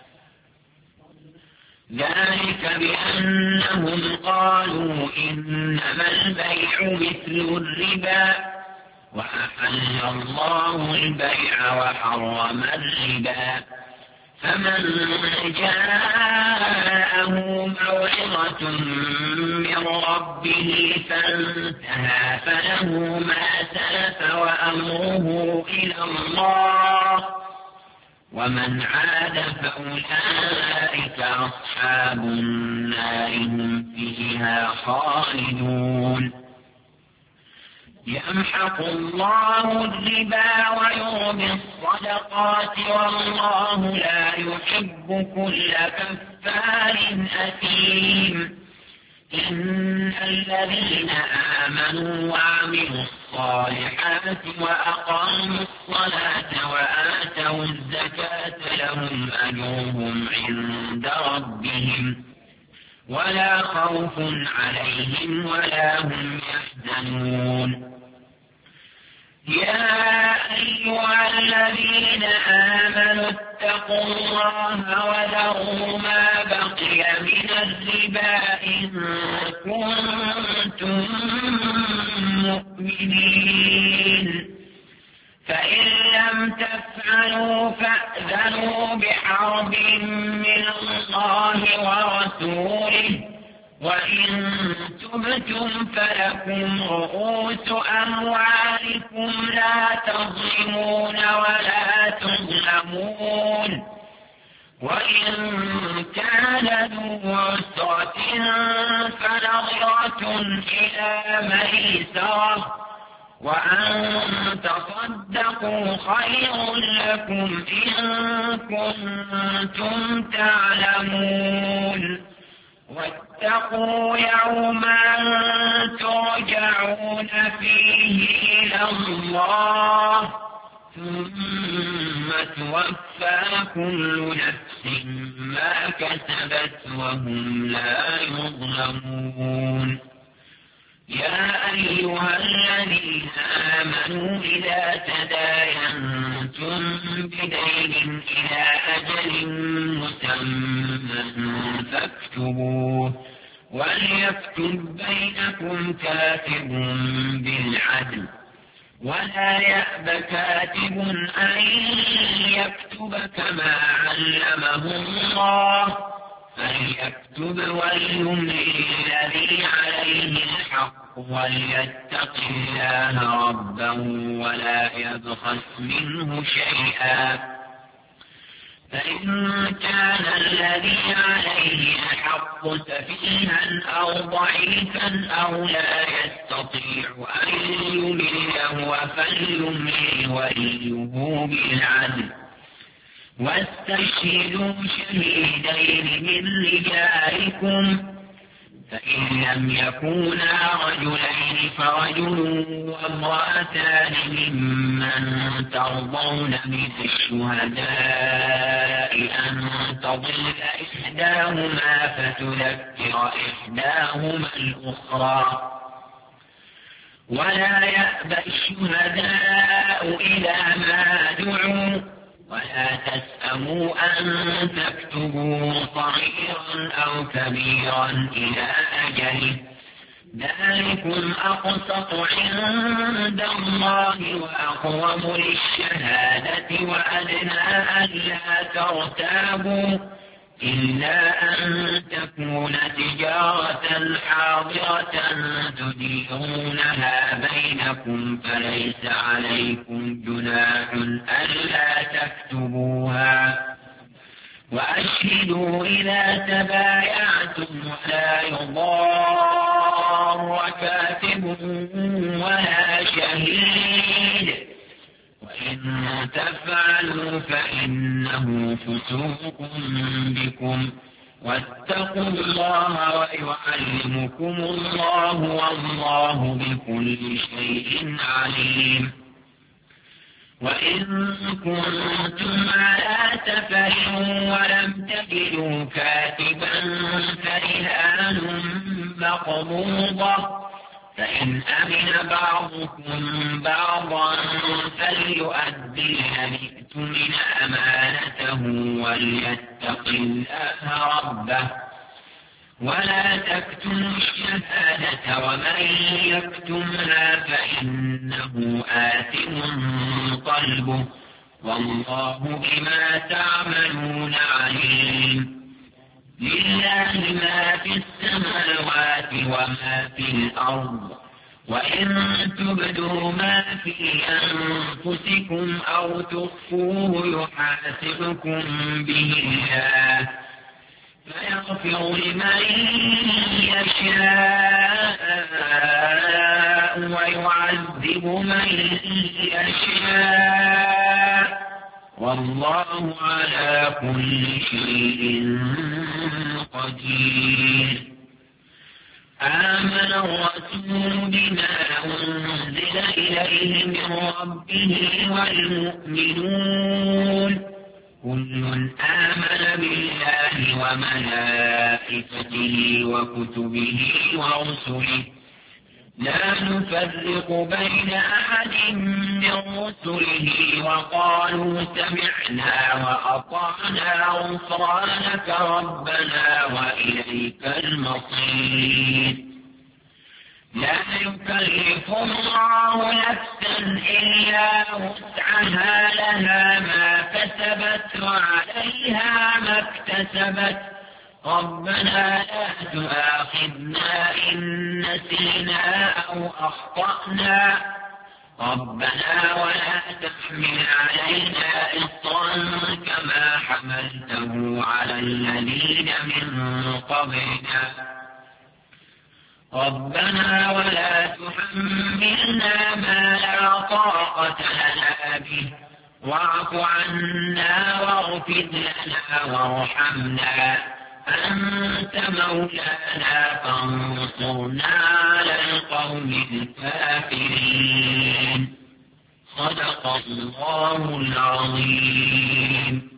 ذلك بأنهم قالوا إنما البيع مثل الربا وأحل الله البيع وحرم الربا فمن جاءه موعظة من ربه فانتهى فله ما سلف وأمره إلى الله ومن عاد فأولئك أصحاب النار هم فيها خالدون يمحق الله الربا ويربي الصدقات والله لا يحب كل كفار أثيم إن الذين آمنوا وعملوا الصالحات وأقاموا الصلاة وآتوا الزكاة لهم أجرهم عند ربهم ولا خوف عليهم ولا هم يحزنون يا أيها الذين آمنوا اتقوا الله وذروا ما بقي من الربا إن كنتم مؤمنين فإن لم تفعلوا فأذنوا بحرب من الله ورسوله وإن تبتم فلكم رؤوس أموالكم لا تظلمون ولا تظلمون وإن كان ذو عسرة فنظرة إلى ميسرة وأن تصدقوا خير لكم إن كنتم تعلمون واتقوا يوما ترجعون فيه إلى الله ثم توفى كل نفس ما كسبت وهم لا يظلمون يا أيها الذين آمنوا إذا تداينتم بدين إلى أجل مسمى فاكتبوه وليكتب بينكم كاتب بالعدل ولا يأب كاتب أن يكتب كما علمه الله فليكتب وليملل الذي الحق وليتق الله ربه ولا يبخس منه شيئا. فإن كان الذي عليه الحق سفيها أو ضعيفا أو لا يستطيع أن يمله فليملل وليه بالعدل، واستشهدوا شهيدين من رجالكم، فإن لم يكونا رجلين فرجل وامرأتان ممن ترضون من الشهداء أن تضل إحداهما فتذكر إحداهما الأخرى. ولا يأبى الشهداء إذا ما دعوا، ولا تسأموا أن تكتبوا صغيرا أو كبيرا إلى أجله، ذلكم أقسط عند الله وأقوم للشهادة وأدنى ألا ترتابوا، إلا أن تكون تجارة حاضرة تديرونها بينكم فليس عليكم جناح ألا تكتبوها. وأشهدوا إذا تبايعتم ولا يضار كاتب ولا شهيد، وإن تفعلوا فإنه فسوق بكم، واتقوا الله ويعلمكم الله والله بكل شيء عليم. وإن كنتم على سفر ولم تجدوا كاتبا فرهان مقبوضة، فإن أمن بعضكم بعضا فليؤدي الذي اؤتمن أمانته وليتق الله ربه، ولا تكتموا الشهادة ومن يكتمها فإنه آثم قلبه، والله بما تعملون عليم. لله ما في السماوات وما في الأرض، وإن تبدوا ما في أنفسكم أو تخفوه يحاسبكم به الله، فيغفر لمن يشاء ويعذب من يشاء، والله على كل شيء قدير. آمن الرسول بما أنزل إليه من ربه والمؤمنون كل آمن بالله وملائكته وكتبه ورسله لا نفرق بين أحد من رسله وقالوا سمعنا وأطعنا غفرانك ربنا وإليك المصير. لا يكلف الله نفسا إلا وسعها لها ما كسبت وعليها ما اكتسبت ربنا لا تؤاخذنا إن نسينا أو أخطأنا ربنا ولا تحمل علينا إصرا كما حملته على الذين من قبلنا ربنا ولا تحملنا ما لا طاقة لنا به واعف عنا واغفر لنا وارحمنا أنت مولانا فانصرنا على القوم الكافرين. صدق الله العظيم.